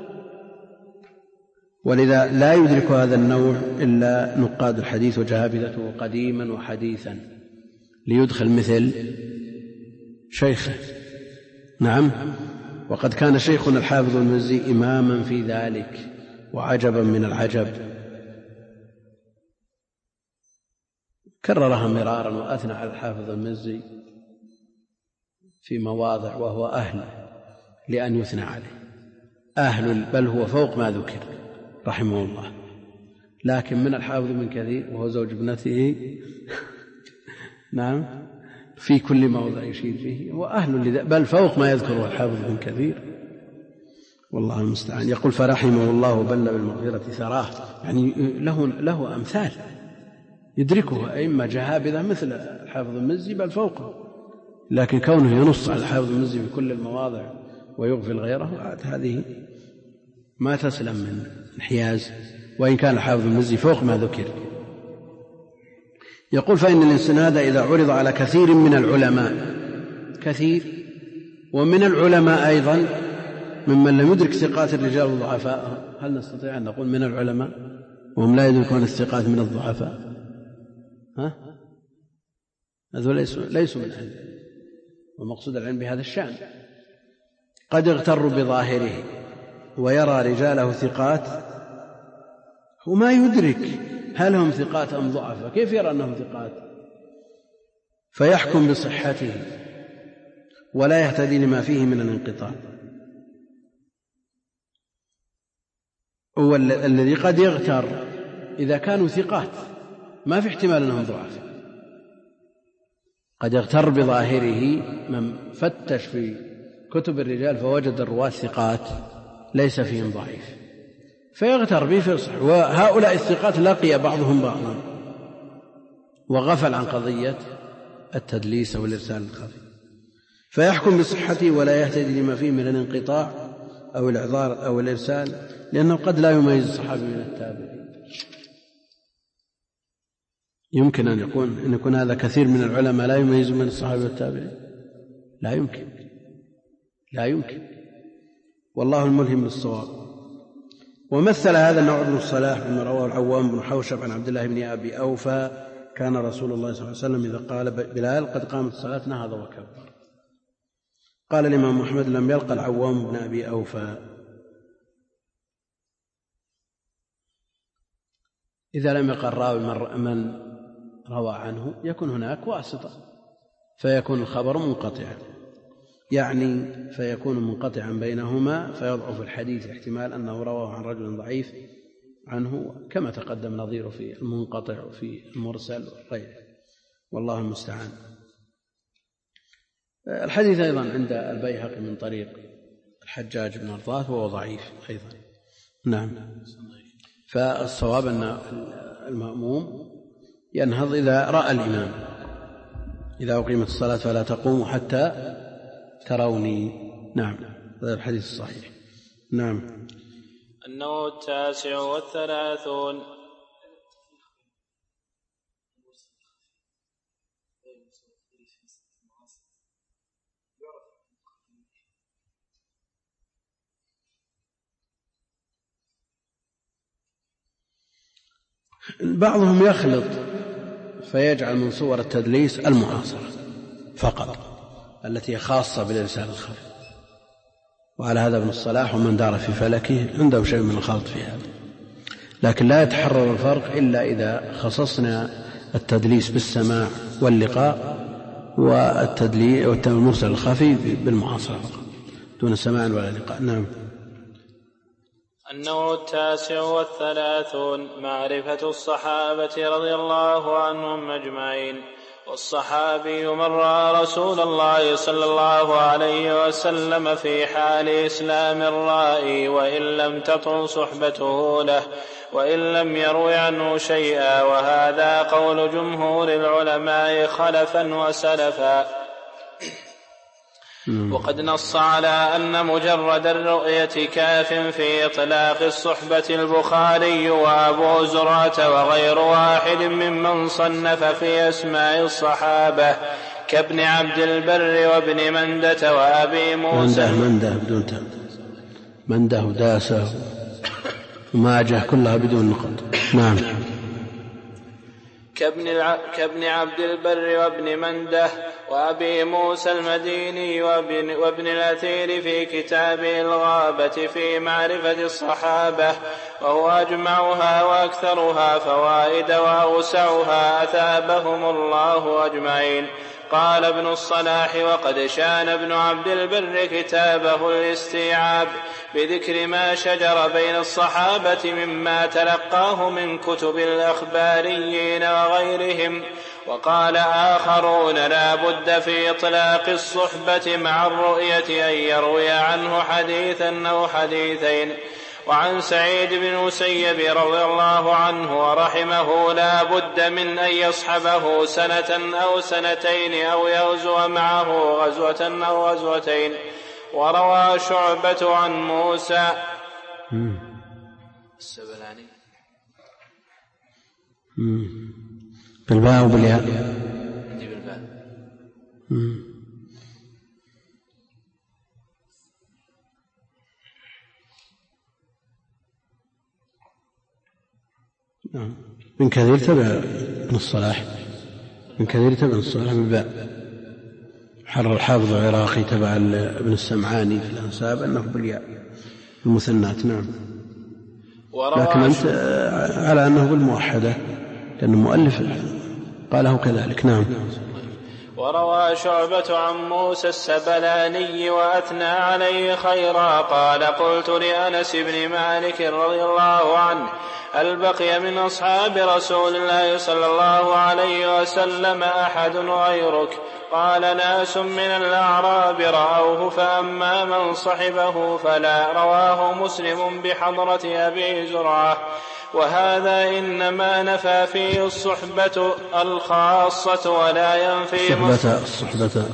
ولذا لا يدرك هذا النوع إلا نقاد الحديث وجهابذته قديما وحديثا، ليدخل مثل شيخه. نعم، وقد كان شيخنا الحافظ المزي إماما في ذلك، وعجبا من العجب، كررها مرارا وأثنى على الحافظ المزي في مواضع، وهو أهل لأن يثنى عليه، أهل، بل هو فوق ما ذكر رحمه الله. لكن من الحافظ من كثير، وهو زوج ابنته نعم، في كل موضع يشير فيه، هو أهل لذا، بل فوق ما يذكره الحافظ من كثير، والله المستعان. يقول فرحمه الله بل بالمغفرة ثراه، يعني له, له أمثال يدركه أئمة جهابذة مثل الحافظ المزي بل فوقه، لكن كونه ينص على الحافظ المزي في كل المواضع ويغفل غيره، هذه ما تسلم من انحياز، وإن كان الحافظ المزي فوق ما ذكر. يقول فإن الإسناد إذا عرض على كثير من العلماء، كثير ومن العلماء أيضا ممن لم يدرك ثقات الرجال والضعفاء، هل نستطيع أن نقول من العلماء وهم لا يدركون الثقات من الضعفاء؟ ها؟ هذول ليسوا من العلم، ومقصود العلم بهذا الشأن. قد اغتر بظاهره ويرى رجاله ثقات وما يدرك هل هم ثقات أم ضعفاء، كيف يرى أنهم ثقات؟ فيحكم بصحته ولا يهتدي لما فيه من الانقطاع. هو الذي قد يغتر إذا كانوا ثقات ما في احتمال أنهم ضعفاء، قد يغتر بظاهره من فتش في كتب الرجال فوجد الرواة ثقات ليس فيهم ضعيف فيغتر به فيصح، وهؤلاء الثقات لقي بعضهم بعضا وغفل عن قضية التدليس أو الإرسال الخفي، فيحكم بصحته ولا يهتدي لما فيه من الانقطاع أو الإعذار أو الإرسال، لأنه قد لا يميز الصحابي من التابعين. يمكن أن يكون أن يكون هذا كثير من العلماء لا يميز من الصحابة والتابعين، لا يمكن لا يمكن والله الملهم للصواب. ومثل هذا النوع ابن الصلاح بما رواه العوام بن حوشب عن عبد الله بن أبي أوفى كان رسول الله صلى الله عليه وسلم إذا قال بلال قد قامت الصلاة نهض وكبر. قال الإمام محمد لم يلقى العوام بن أبي أوفى. إذا لم يقل الراوي من روى عنه يكون هناك واسطة فيكون الخبر منقطعا، يعني فيكون منقطعا بينهما فيضعف الحديث احتمال أنه رواه عن رجل ضعيف عنه، كما تقدم نظيره في المنقطع وفي المرسل وغيره، والله المستعان. الحديث أيضا عند البيهقي من طريق الحجاج بن أرطاة وهو ضعيف أيضا. نعم. فالصواب أن المأموم ينهض إذا رأى الإمام، إذا أقيمت الصلاة فلا تقوموا حتى تروني. نعم، هذا الحديث الصحيح. نعم.
أنه التاسع والثلاثون.
بعضهم يخلط فيجعل من صور التدليس المعاصرة فقط التي خاصة بالإرسال الخفي، وعلى هذا ابن الصلاح ومن دار في فلكه عنده شيء من الخلط في هذا، لكن لا يتحرر الفرق إلا إذا خصصنا التدليس بالسماع واللقاء والتدليس والمرسل الخفي بالمعاصرة فقط دون سماع ولا لقاء. نعم.
أنه التاسع والثلاثون. معرفة الصحابة رضي الله عنهم أجمعين. والصحابي من رأى رسول الله صلى الله عليه وسلم في حال إسلام الرائي وإن لم تطل صحبته له وإن لم يروي عنه شيئا، وهذا قول جمهور العلماء خلفا وسلفا. وقد نص على أن مجرد الرؤية كاف في إطلاق الصحبة البخاري وأبو زرعة وغير واحد ممن صنف في أسماء الصحابة كابن عبد البر وابن مندة وأبي موسى
منده بدون تاء، منده وداسة وماجه كلها بدون نقط. نعم.
كابن, الع... كابن عبد البر وابن منده وأبي موسى المديني وابن, وابن الأثير في كتابه الغابة في معرفة الصحابة، وهو أجمعها وأكثرها فوائد وأوسعها أثابهم الله أجمعين. قال ابن الصلاح: وقد شان ابن عبد البر كتابه الاستيعاب بذكر ما شجر بين الصحابة مما تلقاه من كتب الأخباريين وغيرهم. وقال آخرون: لا بد في إطلاق الصحبة مع الرؤية أن يروي عنه حديثا أو حديثين. وعن سعيد بن مسيب رضي الله عنه ورحمه: لا بد من أن يصحبه سنة أو سنتين أو يغزو معه غزوة أو غزوتين. وروى شعبة عن موسى السبلاني
بالباء وبالياء
عندي بالباء.
نعم. من كثير تبع ابن الصلاح، من كثير تبع ابن الصلاح بالباء. حرر الحافظ العراقي تبع ابن السمعاني في الأنساب أنه بالياء المثنات. نعم. لكن أنت على أنه بالموحدة لأنه مؤلف قاله كذلك. نعم.
وروى شعبة عن موسى السبلاني وأثنى عليه خيرا قال: قلت لأنس بن مالك رضي الله عنه: هل بقي من أصحاب رسول الله صلى الله عليه وسلم أحد غيرك؟ قال: ناس من الأعراب رأوه فأما من صحبه فلا. رواه مسلم بحضرة أبي زرعة. وهذا إنما نفى فيه الصحبة الخاصة ولا ينفي
الصحبة.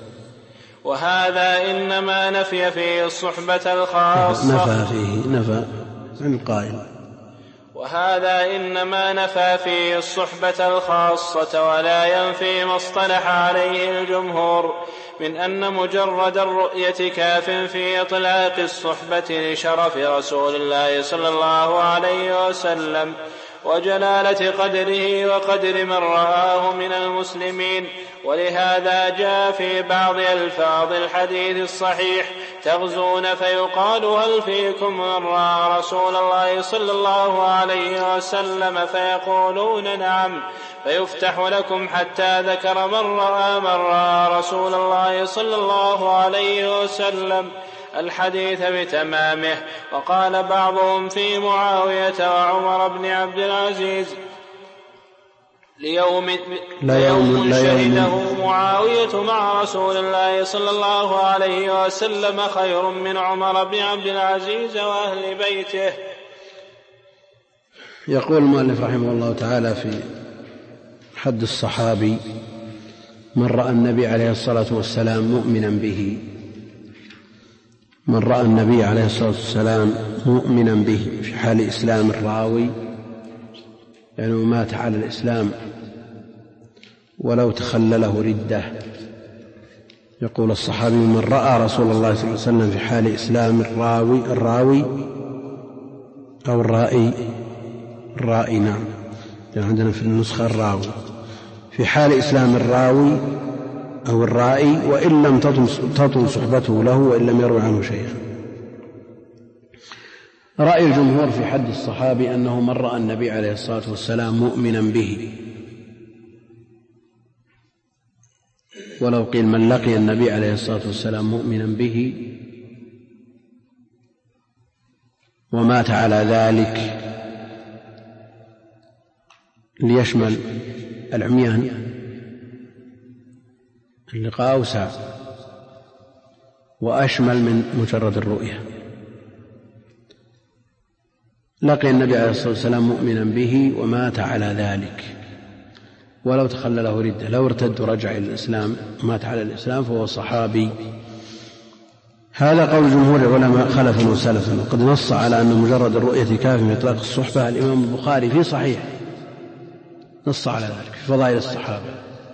وهذا إنما نفي فيه الصحبة الخاصة
نفى فيه نفى عن قائل.
وهذا إنما نفى فيه الصحبة الخاصة ولا ينفي ما اصطلح عليه الجمهور من أن مجرد الرؤية كاف في إطلاق الصحبة لشرف رسول الله صلى الله عليه وسلم وجلالة قدره وقدر من رآه من المسلمين. ولهذا جاء في بعض ألفاظ الحديث الصحيح: تغزون فيقال: هل فيكم من رأى رسول الله صلى الله عليه وسلم؟ فيقولون: نعم. فيفتح لكم حتى ذكر من رأى من رأى رسول الله صلى الله عليه وسلم الحديث بتمامه. وقال بعضهم في معاوية وعمر بن عبد العزيز: ليوم, ليوم شهده معاوية مع رسول الله صلى الله عليه وسلم خير من عمر بن عبد العزيز وأهل بيته.
يقول المؤلف رحمه الله تعالى في حد الصحابي: من رأى النبي عليه الصلاة والسلام مؤمنا به من رأى النبي عليه الصلاة والسلام مؤمنا به في حال إسلام الراوي، يعني مات على الإسلام ولو تخلله ردة. يقول الصحابي: من رأى رسول الله صلى الله عليه وسلم في حال إسلام الراوي الراوي أو الرائي الرائي نعم، يعني عندنا في النسخة الراوي، في حال إسلام الراوي أو الرائي وإن لم تطل صحبته له وإن لم يروي عنه شيئا. رأي الجمهور في حد الصحابي أنه من رأى النبي عليه الصلاة والسلام مؤمنا به، ولو قيل من لقي النبي عليه الصلاة والسلام مؤمنا به ومات على ذلك ليشمل العميان، اللقاء أوسع وأشمل من مجرد الرؤية. لقي النبي عليه الصلاة والسلام مؤمنا به ومات على ذلك ولو تخلله ردة، لو ارتد ورجع إلى الإسلام مات على الإسلام فهو صحابي. هذا قول جمهور العلماء خلفا وسلفا، وقد نص على أن مجرد الرؤية كاف في إطلاق الصحبة الإمام البخاري في صحيح، نص على ذلك في فضائل الصحابة،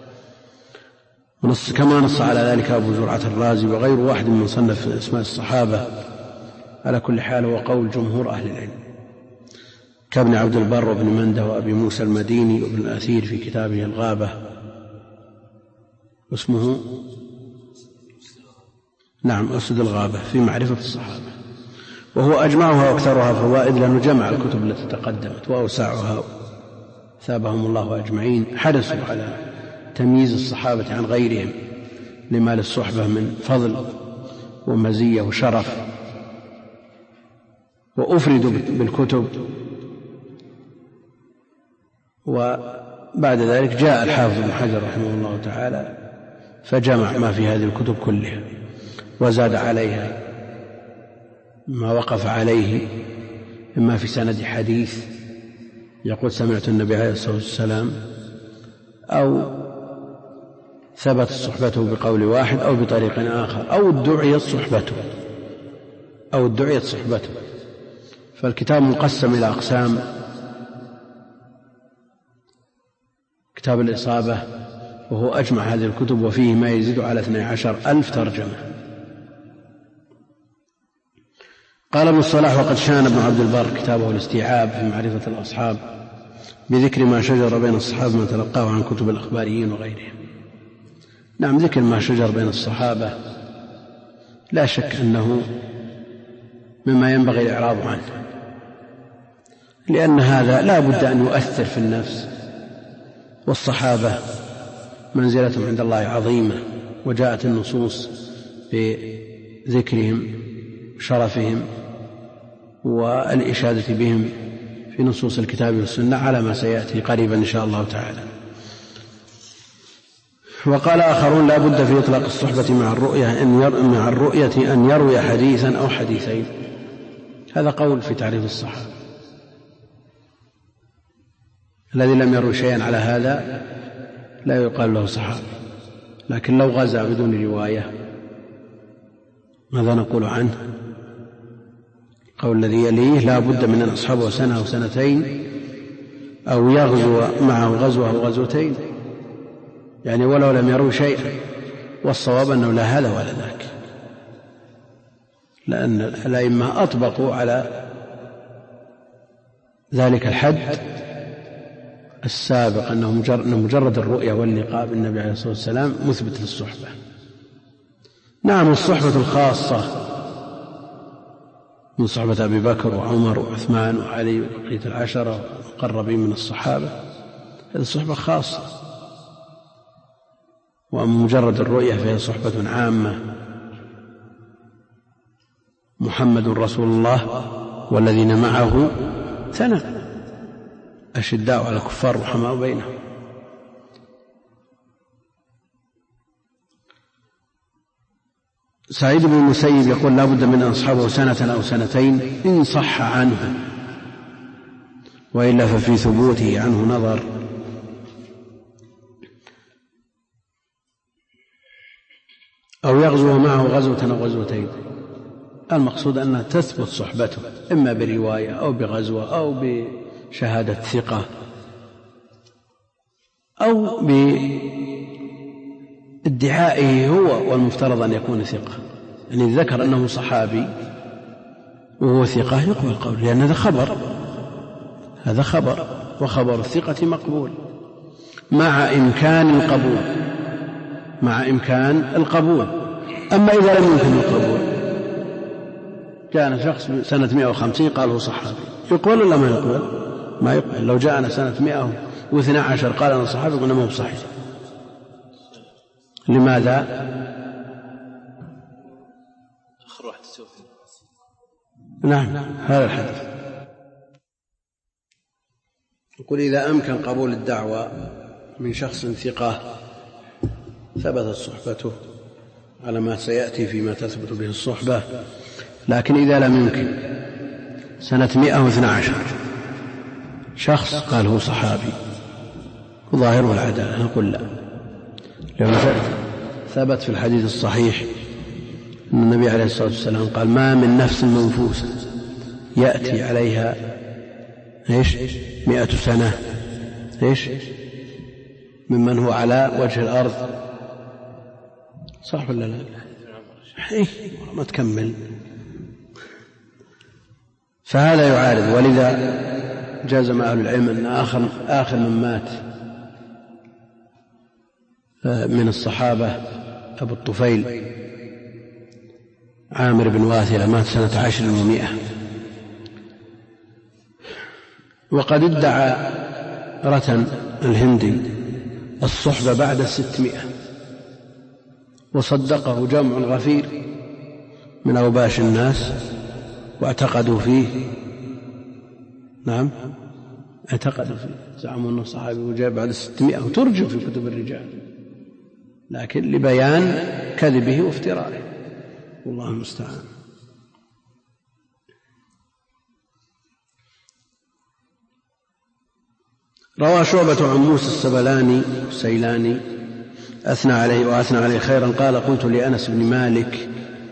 ونص كما نص على ذلك أبو زرعة الرازي وغير واحد من صنف اسماء الصحابة. على كل حال هو قول جمهور أهل العلم كابن عبد البر وابن منده وأبي موسى المديني وابن الأثير في كتابه الغابة، اسمه نعم أسد الغابة في معرفة الصحابة، وهو أجمعها وأكثرها فوائد لأنه جمع الكتب التي تقدمت وأوسعها ثابهم الله أجمعين. حرصوا على تمييز الصحابة عن غيرهم لما للصحبة من فضل ومزية وشرف، وأفردوا بالكتب. وبعد ذلك جاء الحافظ ابن حجر رحمه الله تعالى فجمع ما في هذه الكتب كلها وزاد عليها ما وقف عليه، إما في سند حديث يقول سمعت النبي عليه الصلاة والسلام، أو ثبت صحبته بقول واحد أو بطريق آخر، أو ادعيت صحبته أو ادعيت صحبته فالكتاب مقسم إلى أقسام: كتاب الإصابة وهو أجمع هذه الكتب وفيه ما يزيد على اثني عشر ألف ترجمة. قال ابن الصلاح: وقد شان ابن عبد البر كتابه الاستيعاب في معرفة الأصحاب بذكر ما شجر بين الصحابة من تلقاه عن كتب الأخباريين وغيرهم. نعم، ذكر ما شجر بين الصحابة لا شك أنه مما ينبغي الإعراض عنه، لأن هذا لا بد أن يؤثر في النفس، والصحابة منزلتهم عند الله عظيمة، وجاءت النصوص بذكرهم شرفهم والإشادة بهم في نصوص الكتاب والسنة على ما سيأتي قريبا إن شاء الله تعالى. وقال آخرون: لا بد في إطلاق الصحبة مع الرؤية أن مع الرؤية أن يروي حديثا أو حديثين. هذا قول في تعريف الصحابة. الذي لم يروي شيئا على هذا لا يقال له صحابي، لكن لو غزا بدون رواية ماذا نقول عنه؟ قول الذي يليه: لا بد من أن أصحابه سنة أو سنتين أو يغزو معه غزوة أو غزوتين، يعني ولو لم يروا شيئا. والصواب أنه لا هذا ولا ذاك، لأن الأئمة أطبقوا على ذلك الحد السابق أنه مجرد الرؤية واللقاء بالنبي عليه الصلاة والسلام مثبت للصحبة. نعم، الصحبة الخاصة من صحبة أبي بكر وعمر وعثمان وعلي وبقية العشرة المقربين من الصحابة، هذه الصحبة خاصة. وأما مجرد الرؤية فهي صحبة عامة. محمد رسول الله والذين معه ثنى أشداء على الكفار رحماء بينهم. سعيد بن المسيب يقول لا بد من أصحابه سنة أو سنتين إن صح عنه، وإلا ففي ثبوته عنه نظر. أو يغزو معه غزوة أو غزوتين. المقصود أنها تثبت صحبته إما برواية أو بغزوة أو بشهادة ثقة أو بادعائه هو، والمفترض أن يكون ثقة. يعني ذكر أنه صحابي وهو ثقة يقبل قول، لأن هذا خبر، هذا خبر، وخبر الثقة مقبول مع إمكان القبول، مع إمكان القبول. أما إذا لم يمكن القبول، جاءنا شخص سنة مئة وخمسين قال هو صحابي، يقبل ولا ما يقبل؟ ما يقبل. لو جاءنا سنة مئة واثنى عشر قال أنا صحابي قلنا ما هو صحيح. لماذا؟ نعم هذا الحديث يقول إذا أمكن قبول الدعوة من شخص ثقة ثبتت صحبته على ما سيأتي فيما تثبت به الصحبة. لكن إذا لم يمكن، سنة مئة واثنى عشر شخص قال هو صحابي ظاهره العدالة، نقول لا، لأنه ثبت في الحديث الصحيح أن النبي عليه الصلاة والسلام قال ما من نفس منفوسة يأتي عليها إيش مئة سنة إيش ممن هو على وجه الأرض. صح ولا لا؟ إيه ما تكمل. فهذا يعارض، ولذا جازم أهل العلم أن آخر, آخر من مات من الصحابة أبو الطفيل عامر بن واثلة، مات سنة عشر ومئة، وقد ادعى رتن الهندي الصحبة بعد الستمائة، وصدقه جمع غفير من أوباش الناس واعتقدوا فيه. نعم اعتقدوا فيه، زعموا أنه صحابي وجاء بعد الستمائة، وترجم في كتب الرجال، لكن لبيان كذبه وافترائه، والله المستعان. روى شعبة عن موسى السبلاني السيلاني أثنى عليه وأثنى عليه خيرا قال قلت لأنس بن مالك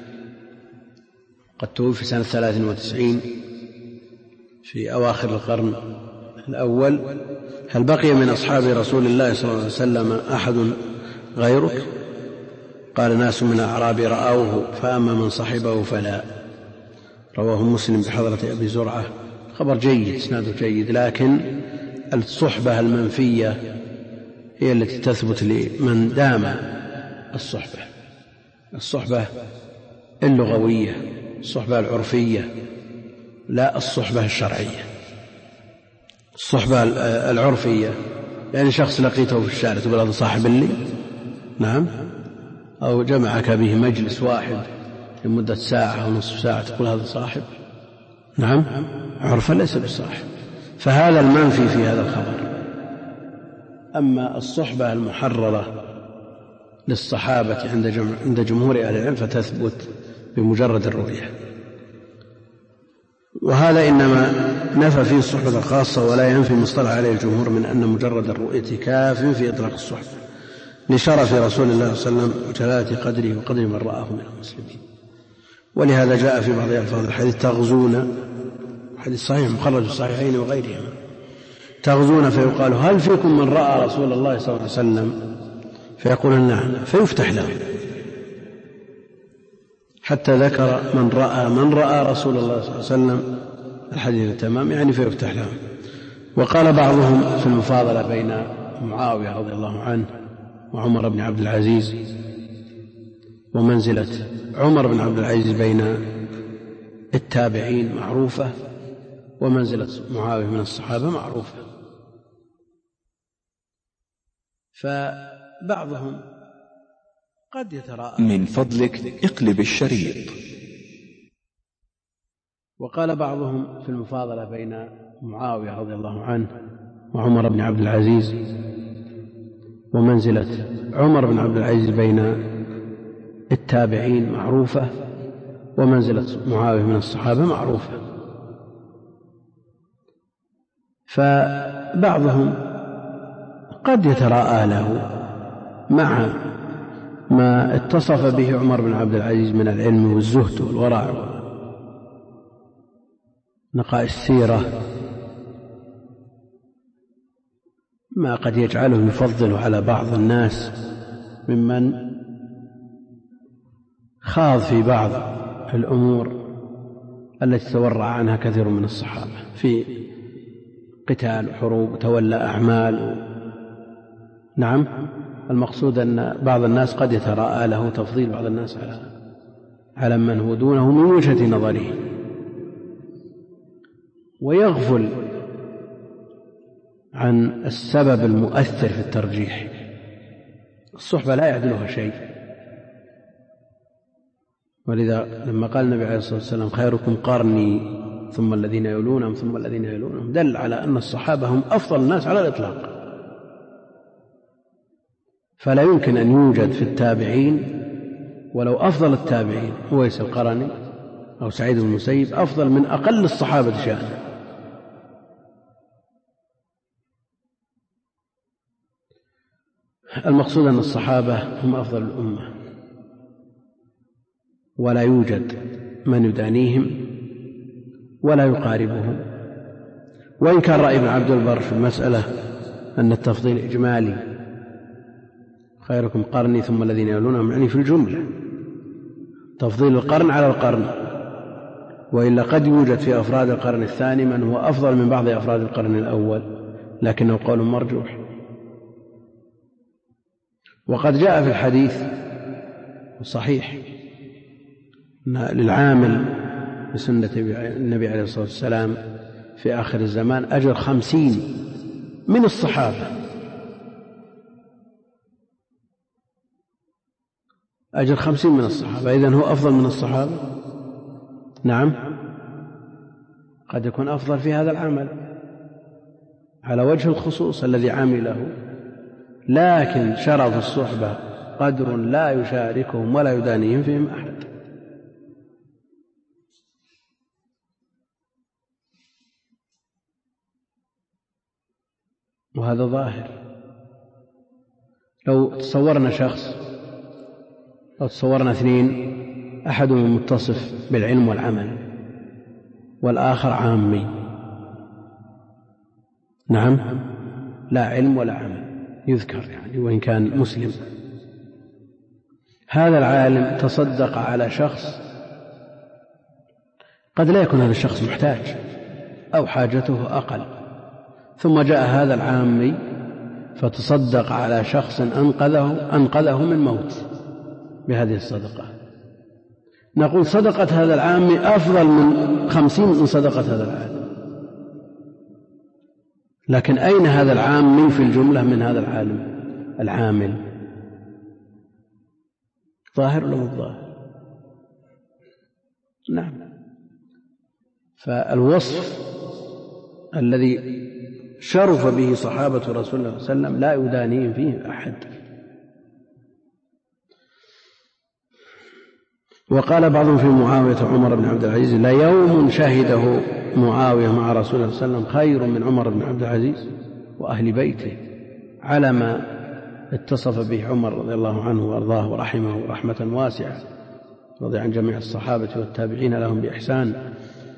قد توفي سنة ثلاث وتسعين في أواخر القرن الأول: هل بقي من أصحاب رسول الله صلى الله عليه وسلم أحد غيرك؟ قال ناس من الأعراب رأوه فأما من صحبه فلا. رواه مسلم بحضرة أبي زرعة. خبر جيد، اسناده جيد، لكن الصحبة المنفية هي التي تثبت لمن دام الصحبة، الصحبة اللغوية، الصحبة العرفية، لا الصحبة الشرعية. الصحبة العرفية يعني شخص لقيته في الشارع تقول هذا صاحب لي، نعم، أو جمعك به مجلس واحد لمدة ساعة أو نصف ساعة تقول هذا صاحب، نعم، عرفا ليس بصاحب، فهذا المنفي في هذا الخبر. أما الصحبة المحررة للصحابة عند جمهور أهل العلم فتثبت بمجرد الرؤية، وهذا إنما نفى فيه الصحبة الخاصة، ولا ينفي مصطلح عليه الجمهور من أن مجرد الرؤية كاف في إطلاق الصحبة لشرف رسول الله صلى الله عليه وسلم وجلالة قدره وقدر من رآه من المسلمين. ولهذا جاء في بعض ألفاظ الحديث تغزون، حديث صحيح مخرج الصحيحين وغيرهما، تغزون فيقال هل فيكم من رأى رسول الله صلى الله عليه وسلم؟ فيقول نعم، فيفتح له، حتى ذكر من رأى من رأى رسول الله صلى الله عليه وسلم الحديث تمام، يعني فيفتح له. وقال بعضهم في المفاضلة بين معاوية رضي الله عنه وعمر بن عبد العزيز، ومنزلة عمر بن عبد العزيز بين التابعين معروفة، ومنزلة معاوية من الصحابة معروفة. فبعضهم قد يتراءى.
من فضلك اقلب الشريط.
وقال بعضهم في المفاضلة بين معاوية رضي الله عنه وعمر بن عبد العزيز، ومنزلة عمر بن عبد العزيز بين التابعين معروفة، ومنزلة معاوية من الصحابة معروفة. فبعضهم قد يتراءى له مع ما اتصف به عمر بن عبد العزيز من العلم والزهد والورع ونقاء السيرة، ما قد يجعله يفضل على بعض الناس ممن خاض في بعض الأمور التي تورع عنها كثير من الصحابة في قتال وحروب وتولى أعمال. نعم، المقصود أن بعض الناس قد يتراءى له تفضيل بعض الناس على على من هو دونه من وجهة نظره، ويغفل عن السبب المؤثر في الترجيح. الصحبة لا يعدلها شيء، ولذا لما قال النبي عليه الصلاة والسلام خيركم قرني ثم الذين يلونهم ثم الذين يلونهم، دل على أن الصحابة هم أفضل الناس على الإطلاق. فلا يمكن أن يوجد في التابعين ولو أفضل التابعين أويس القرني أو سعيد بن المسيب أفضل من أقل الصحابة شأنا. المقصود أن الصحابة هم أفضل الأمة، ولا يوجد من يدانيهم ولا يقاربهم. وإن كان رأي ابن عبد البر في المسألة أن التفضيل إجمالي، خيركم قرني ثم الذين يلونهم، يعني في الجملة تفضيل القرن على القرن، وإلا قد يوجد في أفراد القرن الثاني من هو أفضل من بعض أفراد القرن الأول، لكنه قول مرجوح. وقد جاء في الحديث الصحيح للعامل بسنة النبي عليه الصلاة والسلام في آخر الزمان أجر خمسين من الصحابة، أجر خمسين من الصحابة. إذن هو أفضل من الصحابة؟ نعم، قد يكون أفضل في هذا العمل على وجه الخصوص الذي عمله، لكن شرف الصحبة قدر لا يشاركهم ولا يدانيهم فيهم أحد. وهذا ظاهر. لو تصورنا شخص أو تصورنا اثنين، أحدهم متصف بالعلم والعمل والآخر عامي، نعم، لا علم ولا عمل يذكر يعني وإن كان مسلم، هذا العالم تصدق على شخص قد لا يكون هذا الشخص محتاج أو حاجته أقل، ثم جاء هذا العامي فتصدق على شخص أنقذه أنقذه من موت بهذه الصدقة. نقول صدقة هذا العامي أفضل من خمسين من صدقة هذا العالم، لكن أين هذا العامي في الجملة من هذا العالم العامل؟ ظاهر ولا مو ظاهر؟ نعم. فالوصف الذي شرف به صحابة رسول الله صلى الله عليه وسلم لا يدانيهم فيه أحد. وقال بعضهم في معاوية عمر بن عبد العزيز: لا يوم شهده معاوية مع رسول الله صلى الله عليه وسلم خير من عمر بن عبد العزيز وأهل بيته، على ما اتصف به عمر رضي الله عنه وأرضاه ورحمه رحمة واسعة، رضي عن جميع الصحابة والتابعين لهم بإحسان.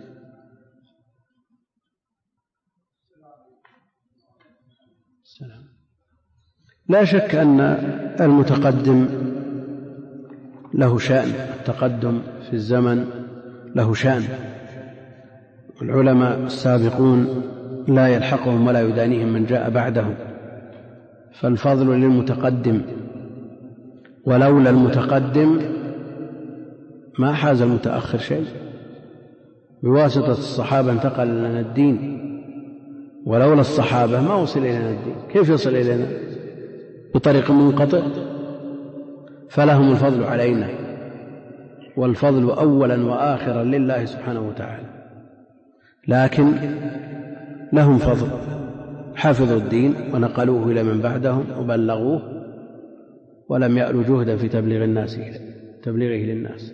لا شك أن المتقدم له شأن، التقدم في الزمن له شأن، العلماء السابقون لا يلحقهم ولا يدانيهم من جاء بعدهم، فالفضل للمتقدم، ولولا المتقدم ما حاز المتأخر شيء. بواسطة الصحابة انتقل لنا الدين، ولولا الصحابة ما وصل إلينا الدين. كيف يصل إلينا؟ بطريق منقطع. فلهم الفضل علينا، والفضل أولا وآخرا لله سبحانه وتعالى، لكن لهم فضل، حفظوا الدين ونقلوه إلى من بعدهم وبلغوه، ولم يألوا جهدا في تبليغ الناس إليه. تبليغه للناس.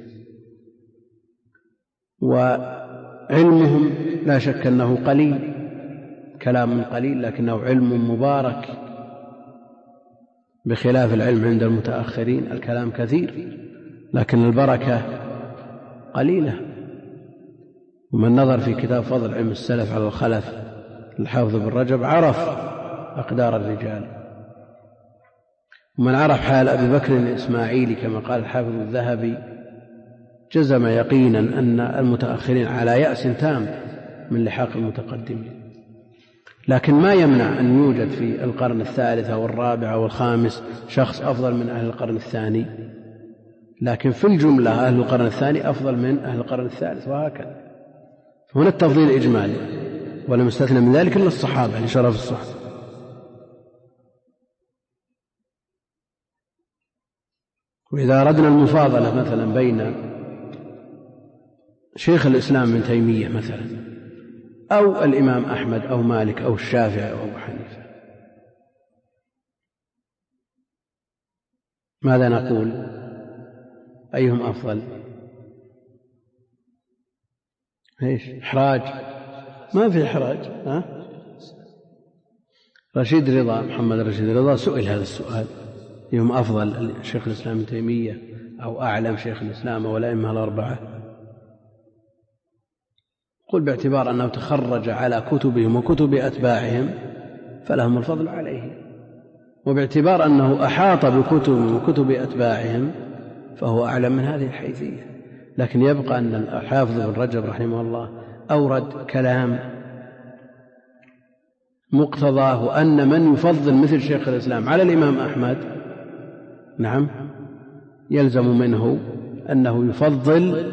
وعلمهم لا شك أنه قليل، كلام قليل لكنه علم مبارك، بخلاف العلم عند المتأخرين الكلام كثير لكن البركة قليلة. ومن نظر في كتاب فضل علم السلف على الخلف الحافظ بن رجب عرف أقدار الرجال. ومن عرف حال أبي بكر الإسماعيلي كما قال الحافظ الذهبي جزم يقينا أن المتأخرين على يأس تام من لحاق المتقدمين. لكن ما يمنع أن يوجد في القرن الثالث أو الرابع أو الخامس شخص أفضل من أهل القرن الثاني، لكن في الجملة أهل القرن الثاني أفضل من أهل القرن الثالث، وهكذا. هنا التفضيل إجمالي ولم يستثنى من ذلك إلا الصحابة لشرف الصحبة. وإذا أردنا المفاضلة مثلا بين شيخ الإسلام ابن تيمية مثلا أو الإمام أحمد أو مالك أو الشافعي أو أبو حنيفة، ماذا نقول؟ أيهم أفضل؟ إيش؟ إحراج؟ ما في إحراج. ها؟ رشيد رضا، محمد رشيد رضا سئل هذا السؤال: أيهم أفضل، شيخ الإسلام ابن تيمية أو أعلم شيخ الإسلام والأئمة الأربعة؟ قل باعتبار أنه تخرج على كتبهم وكتب أتباعهم فلهم الفضل عليه، وباعتبار أنه أحاط بكتبهم وكتب أتباعهم فهو أعلم من هذه الحيثية. لكن يبقى أن الحافظ بن رجب رحمه الله أورد كلام مقتضاه أن من يفضل مثل شيخ الإسلام على الإمام أحمد نعم يلزم منه أنه يفضل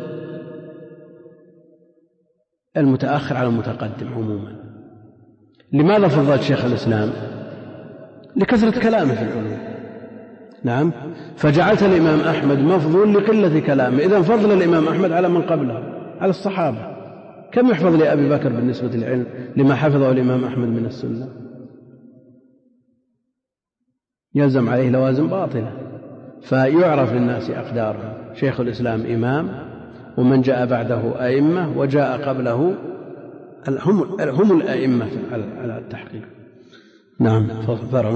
المتأخر على المتقدم عموما. لماذا فضل شيخ الإسلام؟ لكثرة كلامه في العلوم. نعم، فجعلت الإمام أحمد مفضول لقلة كلامه، إذن فضل الإمام أحمد على من قبله على الصحابة. كم يحفظ لأبي بكر بالنسبة للعلم لما حفظه الإمام أحمد من السنة؟ يلزم عليه لوازم باطلة. فيعرف للناس أقدارهم. شيخ الإسلام إمام، ومن جاء بعده أئمة، وجاء قبله هم, هم الأئمة على التحقيق. نعم. فرع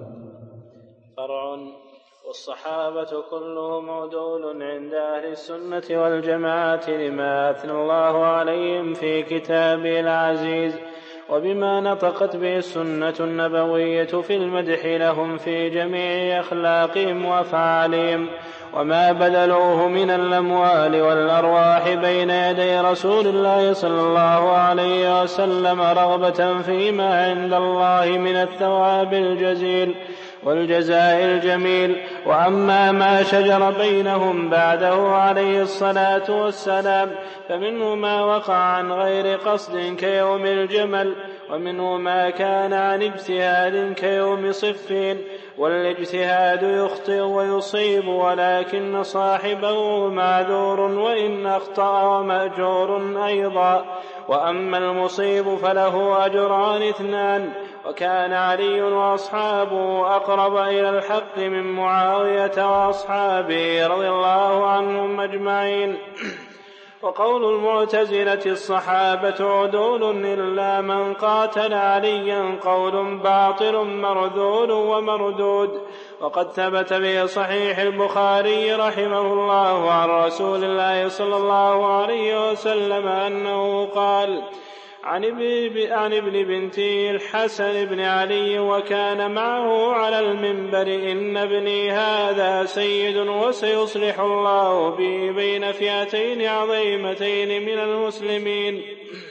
فرع والصحابة كلهم عدول عند أهل السنة والجماعة لما أثنى الله عليهم في كتابه العزيز وبما نطقت به السنة النبوية في المدح لهم في جميع أخلاقهم وأفعالهم وما بذلوه من الأموال والأرواح بين يدي رسول الله صلى الله عليه وسلم رغبة فيما عند الله من الثواب الجزيل والجزاء الجميل. وأما ما شجر بينهم بعده عليه الصلاة والسلام فمنه ما وقع عن غير قصد كيوم الجمل، ومنه ما كان عن اجتهاد كيوم صفين، والاجتهاد يخطئ ويصيب ولكن صاحبه معذور وإن أخطأ ومأجور أيضا. وأما المصيب فله أجران اثنان. وكان علي وأصحابه أقرب إلى الحق من معاوية وأصحابه رضي الله عنهم أجمعين. وقول المعتزلة الصحابة عدول إلا من قاتل عليا قول باطل مرذول ومردود. وقد ثبت في صحيح البخاري رحمه الله عن رسول الله صلى الله عليه وسلم أنه قال عن ابن بنتي الحسن بن علي وكان معه على المنبر: إن ابني هذا سيد وسيصلح الله به بين فئتين عظيمتين من المسلمين.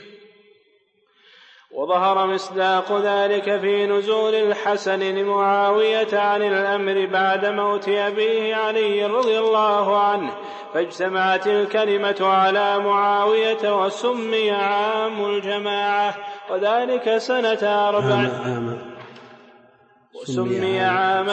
وظهر مصداق ذلك في نزول الحسن لمعاوية عن الأمر بعد موت أبيه علي رضي الله عنه، فاجتمعت الكلمة على معاوية وسمي عام الجماعة، وذلك سنة أربع وسمي عام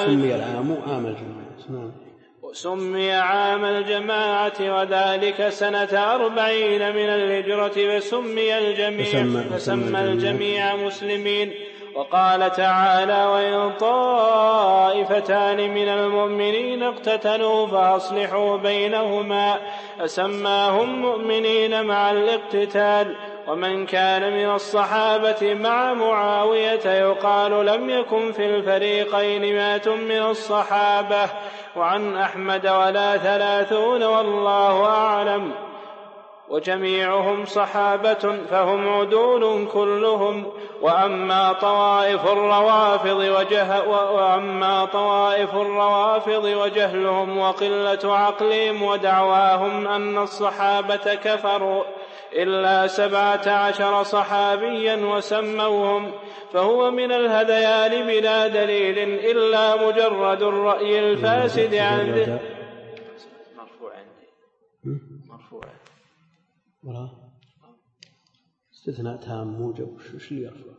وسمي عام الجماعة وذلك سنة أربعين من الهجرة، فسمي الجميع فسمى الجميع مسلمين. وقال تعالى: وإن طائفتان من المؤمنين اقتتلوا فأصلحوا بينهما فسماهم مؤمنين مع الاقتتال. ومن كان من الصحابة مع معاوية يقال لم يكن في الفريقين مئة من الصحابة. وعن أحمد: ولا ثلاثون والله أعلم، وجميعهم صحابة فهم عدول كلهم. وأما طوائف الروافض وجه وأما طوائف الروافض وجهلهم وقلة عقلهم ودعواهم أن الصحابة كفروا إلا سبعة عشر صحابيا وسموهم، فهو من الهذيان بلا دليل إلا مجرد الرأي الفاسد عن ذلك. مرفوع عندي مرفوع
ولا استثناء تام موجب وش اللي يرفع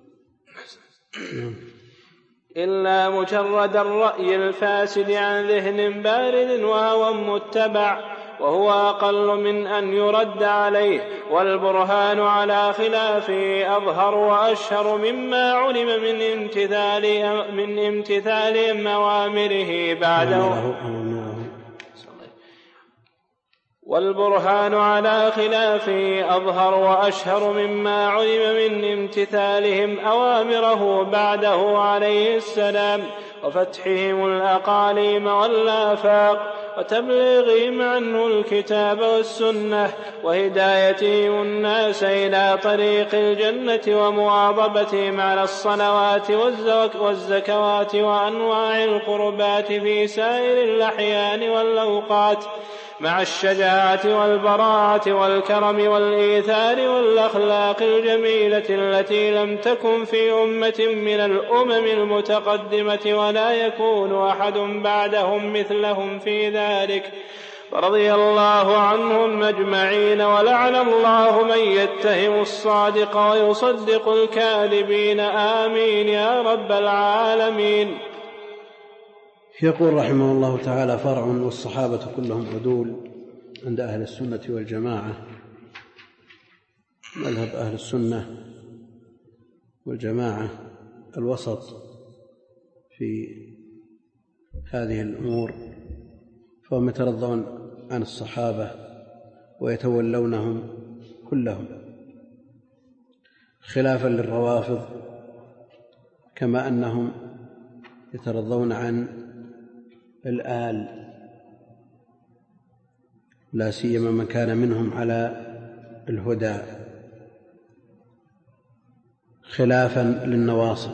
إلا مجرد الرأي الفاسد عن ذهن بارد وهوى متبع، وهو أقل من أن يرد عليه. والبرهان على خلافه أظهر وأشهر مما علم من امتثال من امتثال أوامره بعده والبرهان على خلافه أظهر وأشهر مما علم من امتثالهم أوامره بعده عليه السلام، وفتحهم الأقاليم والآفاق، وتبليغهم عنه الكتاب والسنة، وهدايتهم الناس إلى طريق الجنة، ومواظبتهم على الصلوات والزكوات وأنواع القربات في سائر الأحيان والأوقات، مع الشجاعة والبراعة والكرم والإيثار والأخلاق الجميلة التي لم تكن في أمة من الأمم المتقدمة ولا يكون أحد بعدهم مثلهم في ذلك. فرضي الله عنهم أجمعين، ولعن الله من يتهم الصادق ويصدق الكاذبين. آمين يا رب العالمين.
يقول رحمه الله تعالى: فرع: والصحابة كلهم عدول عند أهل السنة والجماعة. مذهب أهل السنة والجماعة الوسط في هذه الأمور، فهم يترضون عن الصحابة ويتولونهم كلهم، خلافا للروافض، كما أنهم يترضون عن الآل، لا سيما من كان منهم على الهدى، خلافا للنواصب.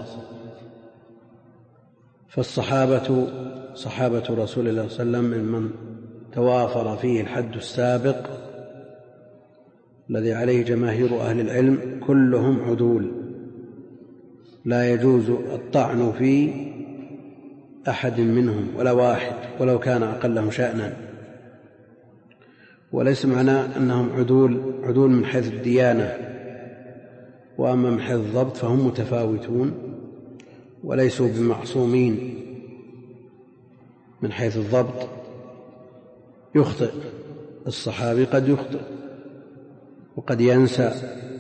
فالصحابة صحابة رسول الله صلى الله عليه وسلم ممن توافر فيه الحد السابق الذي عليه جماهير أهل العلم، كلهم عدول، لا يجوز الطعن في أحد منهم ولا واحد ولو كان أقلهم شأنا. وليس معناه أنهم عدول عدول من حيث الديانة، وأما من حيث الضبط فهم متفاوتون وليسوا بمعصومين. من حيث الضبط يخطئ الصحابي، قد يخطئ وقد ينسى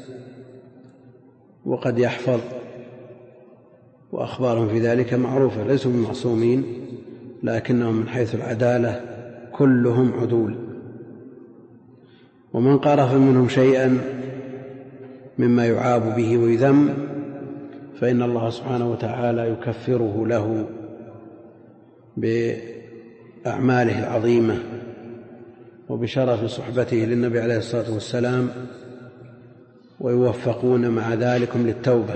وقد يحفظ، وأخبارهم في ذلك معروفة، ليسوا بمعصومين، لكنهم من حيث العدالة كلهم عدول. ومن قارف منهم شيئا مما يعاب به ويذم فإن الله سبحانه وتعالى يكفره له بأعماله العظيمة وبشرف صحبته للنبي عليه الصلاة والسلام، ويوفقون مع ذلكم للتوبة.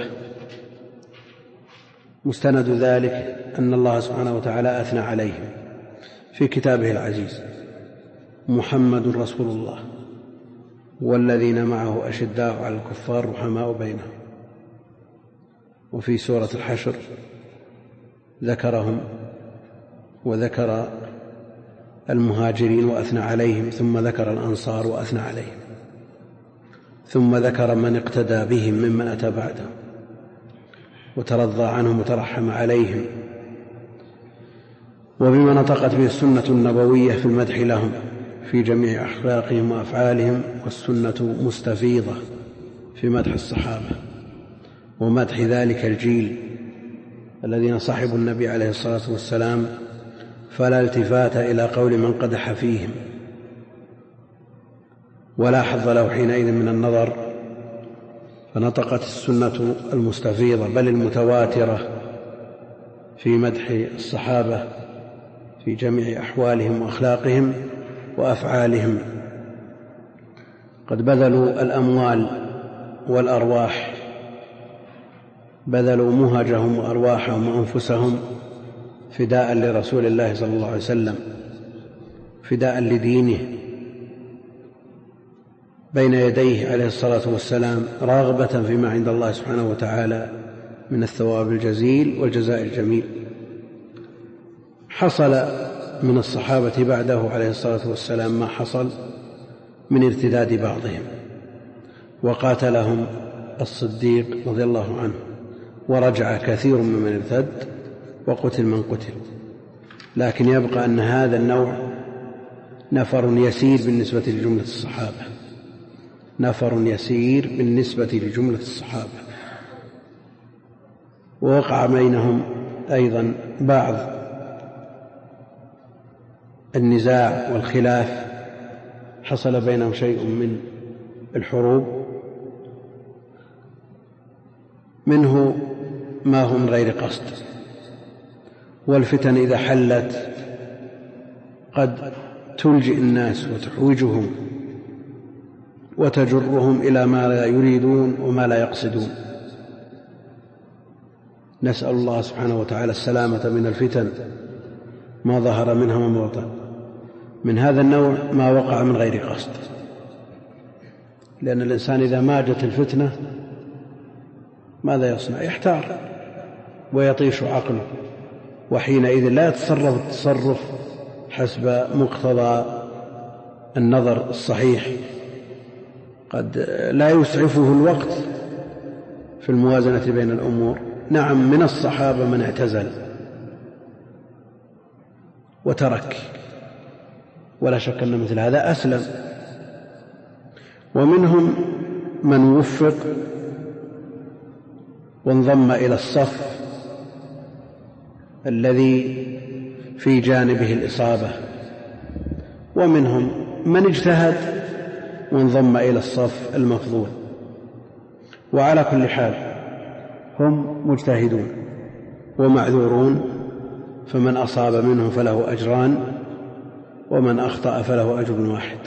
مستند ذلك أن الله سبحانه وتعالى أثنى عليهم في كتابه العزيز: محمد رسول الله والذين معه أشداء على الكفار رحماء بينهم. وفي سورة الحشر ذكرهم وذكر المهاجرين وأثنى عليهم، ثم ذكر الأنصار وأثنى عليهم، ثم ذكر من اقتدى بهم ممن أتى بعدهم وترضى عنهم وترحم عليهم، وبما نطقت به السنة النبوية في المدح لهم في جميع أخلاقهم وأفعالهم. والسنة مستفيضة في مدح الصحابة ومدح ذلك الجيل الذين صحبوا النبي عليه الصلاة والسلام، فلا التفات إلى قول من قدح فيهم، ولا حظ له حينئذ من النظر، فنطقت السنة المستفيضة بل المتواترة في مدح الصحابة في جميع أحوالهم وأخلاقهم وأفعالهم. قد بذلوا الأموال والأرواح، بذلوا مهجهم وأرواحهم وأنفسهم فداء لرسول الله صلى الله عليه وسلم، فداء لدينه بين يديه عليه الصلاة والسلام، راغبة فيما عند الله سبحانه وتعالى من الثواب الجزيل والجزاء الجميل. حصل من الصحابة بعده عليه الصلاة والسلام ما حصل من ارتداد بعضهم، وقاتلهم الصديق رضي الله عنه، ورجع كثير ممن ارتد، وقتل من قتل. لكن يبقى أن هذا النوع نفر يسير بالنسبة لجملة الصحابة، نفر يسير بالنسبة لجملة الصحابة. ووقع بينهم أيضا بعض النزاع والخلاف، حصل بينهم شيء من الحروب، منه ما هو من غير قصد، والفتن إذا حلت قد تلجئ الناس وتحوجهم وتجرهم إلى ما لا يريدون وما لا يقصدون. نسأل الله سبحانه وتعالى السلامة من الفتن ما ظهر منها وما بطن. من هذا النوع ما وقع من غير قصد، لأن الإنسان إذا ماجت الفتنة ماذا يصنع؟ يحتار ويطيش عقله، وحينئذ لا يتصرف التصرف حسب مقتضى النظر الصحيح، قد لا يسعفه الوقت في الموازنة بين الأمور. نعم، من الصحابة من اعتزل وترك، ولا شك أن مثل هذا أسلم، ومنهم من وفق وانضم إلى الصف الذي في جانبه الإصابة، ومنهم من اجتهد وانضم إلى الصف المفضول. وعلى كل حال هم مجتهدون ومعذورون، فمن أصاب منهم فله أجران، ومن أخطأ فله أجر واحد.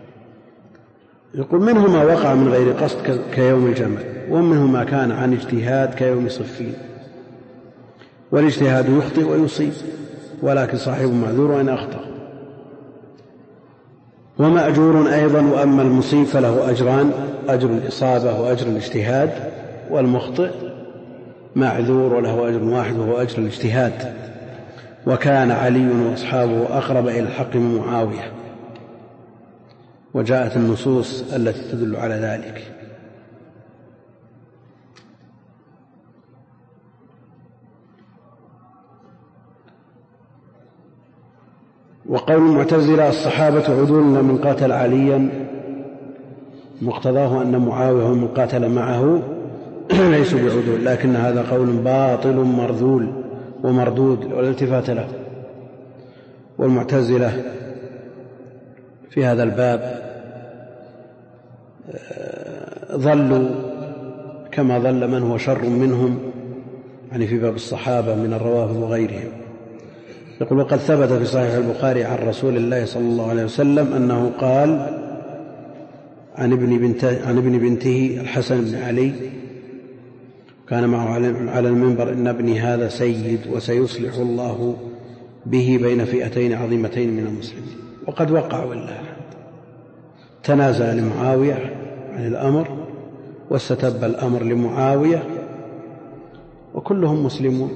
يقول منه ما وقع من غير قصد كيوم الجمل، ومنه ما كان عن اجتهاد كيوم صفين. والاجتهاد يخطئ ويصيب، ولكن صاحب معذور وإن أخطأ، ومأجور أيضا. وأما المصيب فله أجران، أجر الإصابة وأجر الاجتهاد، والمخطئ معذور وله أجر واحد وهو أجر الاجتهاد. وكان علي وأصحابه أقرب إلى الحق من معاوية، وجاءت النصوص التي تدل على ذلك. وقول المعتزلة الصحابة عدول من قاتل عليا، مقتضاه أن معاوية ومن قاتل معه ليسوا بعدول، لكن هذا قول باطل مرذول ومردود ولا التفات له. والمعتزلة في هذا الباب ظلوا كما ظل من هو شر منهم، يعني في باب الصحابة من الروافض وغيرهم. يقول: وقد ثبت في صحيح البخاري عن رسول الله صلى الله عليه وسلم أنه قال عن ابن بنته, عن ابن بنته الحسن بن علي، كان معه على المنبر: إن ابني هذا سيد وسيصلح الله به بين فئتين عظيمتين من المسلمين. وقد وقع والله، تنازل لمعاوية عن الأمر واستتب الأمر لمعاوية، وكلهم مسلمون.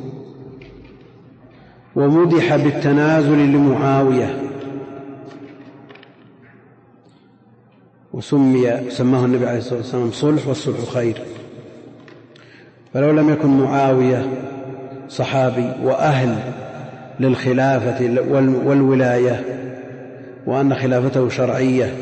ومدح بالتنازل لمعاوية، وسمي سماه النبي عليه الصلاة والسلام صلح، والصلح خير. فلو لم يكن معاوية صحابي وأهل للخلافة والولاية، وأن خلافته شرعية،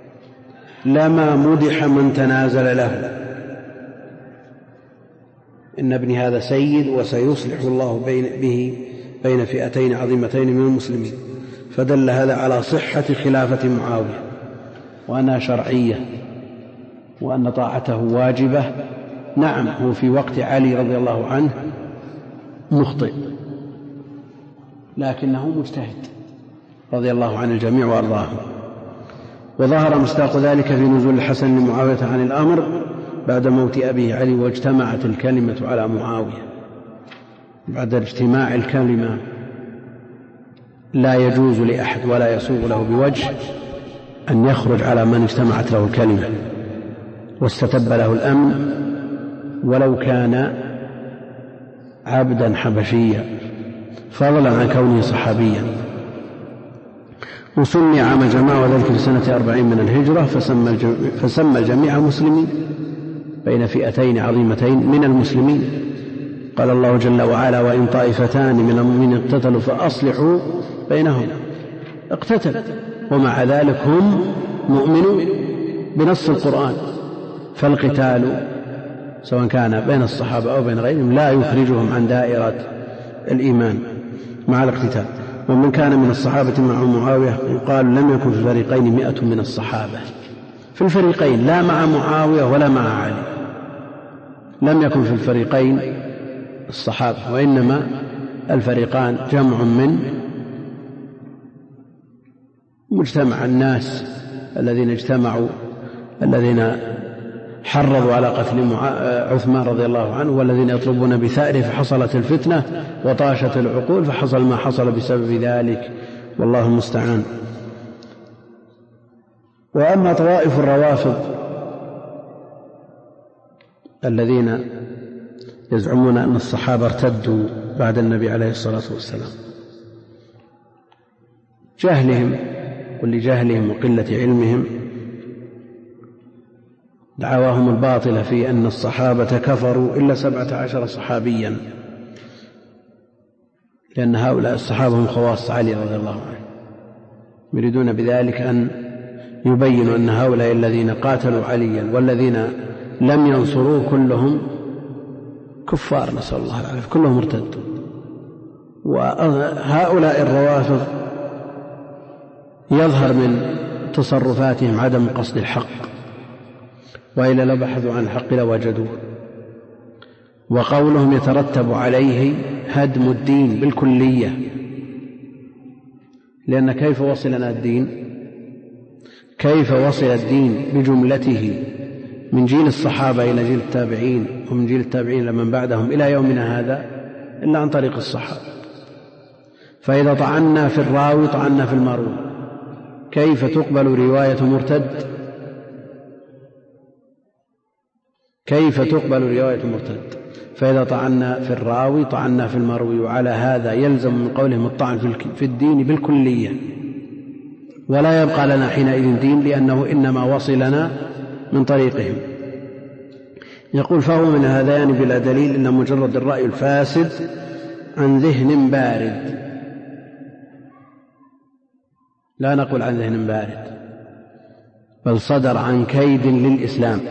لما مدح من تنازل له، إن ابني هذا سيد وسيصلح الله بين به بين فئتين عظيمتين من المسلمين، فدل هذا على صحة خلافة معاوية وأنها شرعية وأن طاعته واجبة. نعم، هو في وقت علي رضي الله عنه مخطئ، لكنه مجتهد رضي الله عن الجميع وأرضاهم. وظهر مصداق ذلك في نزول الحسن لمعاوية عن الأمر بعد موت أبيه علي، واجتمعت الكلمة على معاوية. بعد اجتماع الكلمة لا يجوز لأحد ولا يسوغ له بوجه أن يخرج على من اجتمعت له الكلمة، واستتب له الأمن ولو كان عبدا حبشيا، فضلا عن كونه صحابيا. وسمي عام الجماعة وذلك في سنة أربعين من الهجرة، فسمى الجميع, فسمى الجميع مسلمين بين فئتين عظيمتين من المسلمين. قال الله جل وعلا: وإن طائفتان من المؤمنين اقتتلوا فأصلحوا بينهم. اقتتل ومع ذلك هم مؤمنون بنص القرآن، فالقتال سواء كان بين الصحابة أو بين غيرهم لا يخرجهم عن دائرة الإيمان مع الاقتتال. ومن كان من الصحابة مع معاوية يقال لم يكن في الفريقين مئة من الصحابة، في الفريقين لا مع معاوية ولا مع علي، لم يكن في الفريقين الصحابة، وإنما الفريقان جمع من مجتمع الناس الذين اجتمعوا، الذين حرضوا على قتل عثمان رضي الله عنه، والذين يطلبون بثأره، فحصلت الفتنة وطاشت العقول، فحصل ما حصل بسبب ذلك، والله المستعان. وأما طوائف الروافض الذين يزعمون أن الصحابة ارتدوا بعد النبي عليه الصلاة والسلام، جهلهم ولجهلهم وقلة علمهم دعواهم الباطلة في أن الصحابة كفروا إلا سبعة عشر صحابيا، لأن هؤلاء الصحابة هم خواص علي رضي الله عنه. يريدون بذلك أن يبينوا أن هؤلاء الذين قاتلوا عليا والذين لم ينصروه كلهم كفار، نسأل الله العافية، كلهم ارتدوا. وهؤلاء الروافض يظهر من تصرفاتهم عدم قصد الحق، وإلا لو بحثوا عن الحق لوجدوه. وقولهم يترتب عليه هدم الدين بالكلية، لأن كيف وصلنا الدين؟ كيف وصل الدين بجملته من جيل الصحابة إلى جيل التابعين، ومن جيل التابعين لمن بعدهم إلى يومنا هذا، إلا عن طريق الصحابة. فإذا طعنا في الراوي طعنا في المروي. كيف تقبل رواية مرتد؟ كيف تقبل رواية مرتد؟ فإذا طعنا في الراوي طعنا في المروي، وعلى هذا يلزم من قولهم الطعن في الدين بالكلية، ولا يبقى لنا حينئذ دين، لأنه إنما وصلنا من طريقهم. يقول: فهو من هذان بلا دليل، إن مجرد الرأي الفاسد عن ذهن بارد. لا نقول عن ذهن بارد، بل صدر عن كيد للإسلام.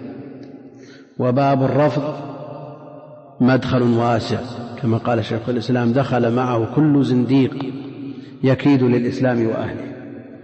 وباب الرفض مدخل واسع، كما قال شيخ الإسلام: دخل معه كل زنديق يكيد للإسلام وأهله.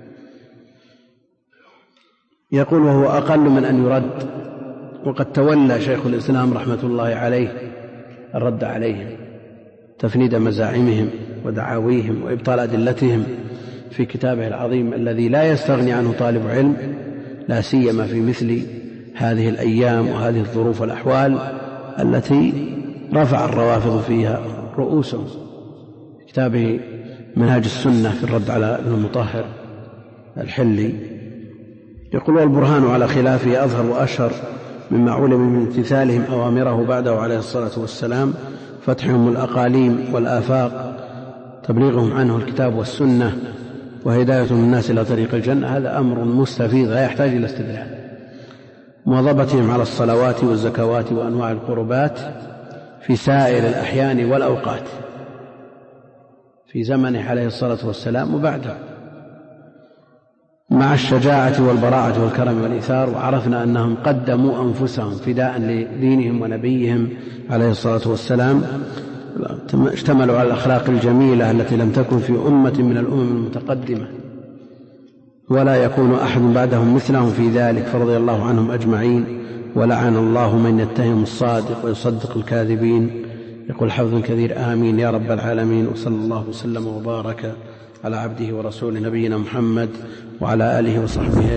يقول: وهو أقل من أن يرد. وقد تولى شيخ الإسلام رحمة الله عليه الرد عليهم، تفنيد مزاعمهم ودعاويهم وإبطال أدلتهم في كتابه العظيم الذي لا يستغني عنه طالب علم، لا سيما في مثل هذه الأيام وهذه الظروف والأحوال التي رفع الروافض فيها رؤوسهم. كتابه منهاج السنة في الرد على ابن المطهر الحلي. يقول: والبرهان على خلافه أظهر وأشهر مما علم من امتثالهم أوامره بعده عليه الصلاة والسلام، فتحهم الأقاليم والآفاق، تبليغهم عنه الكتاب والسنة، وهداية الناس إلى طريق الجنة. هذا أمر مستفيض لا يحتاج إلى استدلال. مواظبتهم على الصلوات والزكوات وأنواع القربات في سائر الأحيان والأوقات، في زمنه عليه الصلاة والسلام وبعده. مع الشجاعة والبراعة والكرم والإيثار، وعرفنا أنهم قدموا أنفسهم فداء لدينهم ونبيهم عليه الصلاة والسلام، اشتملوا على الأخلاق الجميلة التي لم تكن في أمة من الأمم المتقدمة، ولا يكون أحد بعدهم مثلهم في ذلك، فرضي الله عنهم أجمعين، ولعن الله من يتهم الصادق ويصدق الكاذبين. يقول حفظ كثير آمين يا رب العالمين. وصلى الله وسلم وبارك على عبده ورسوله نبينا محمد وعلى آله وصحبه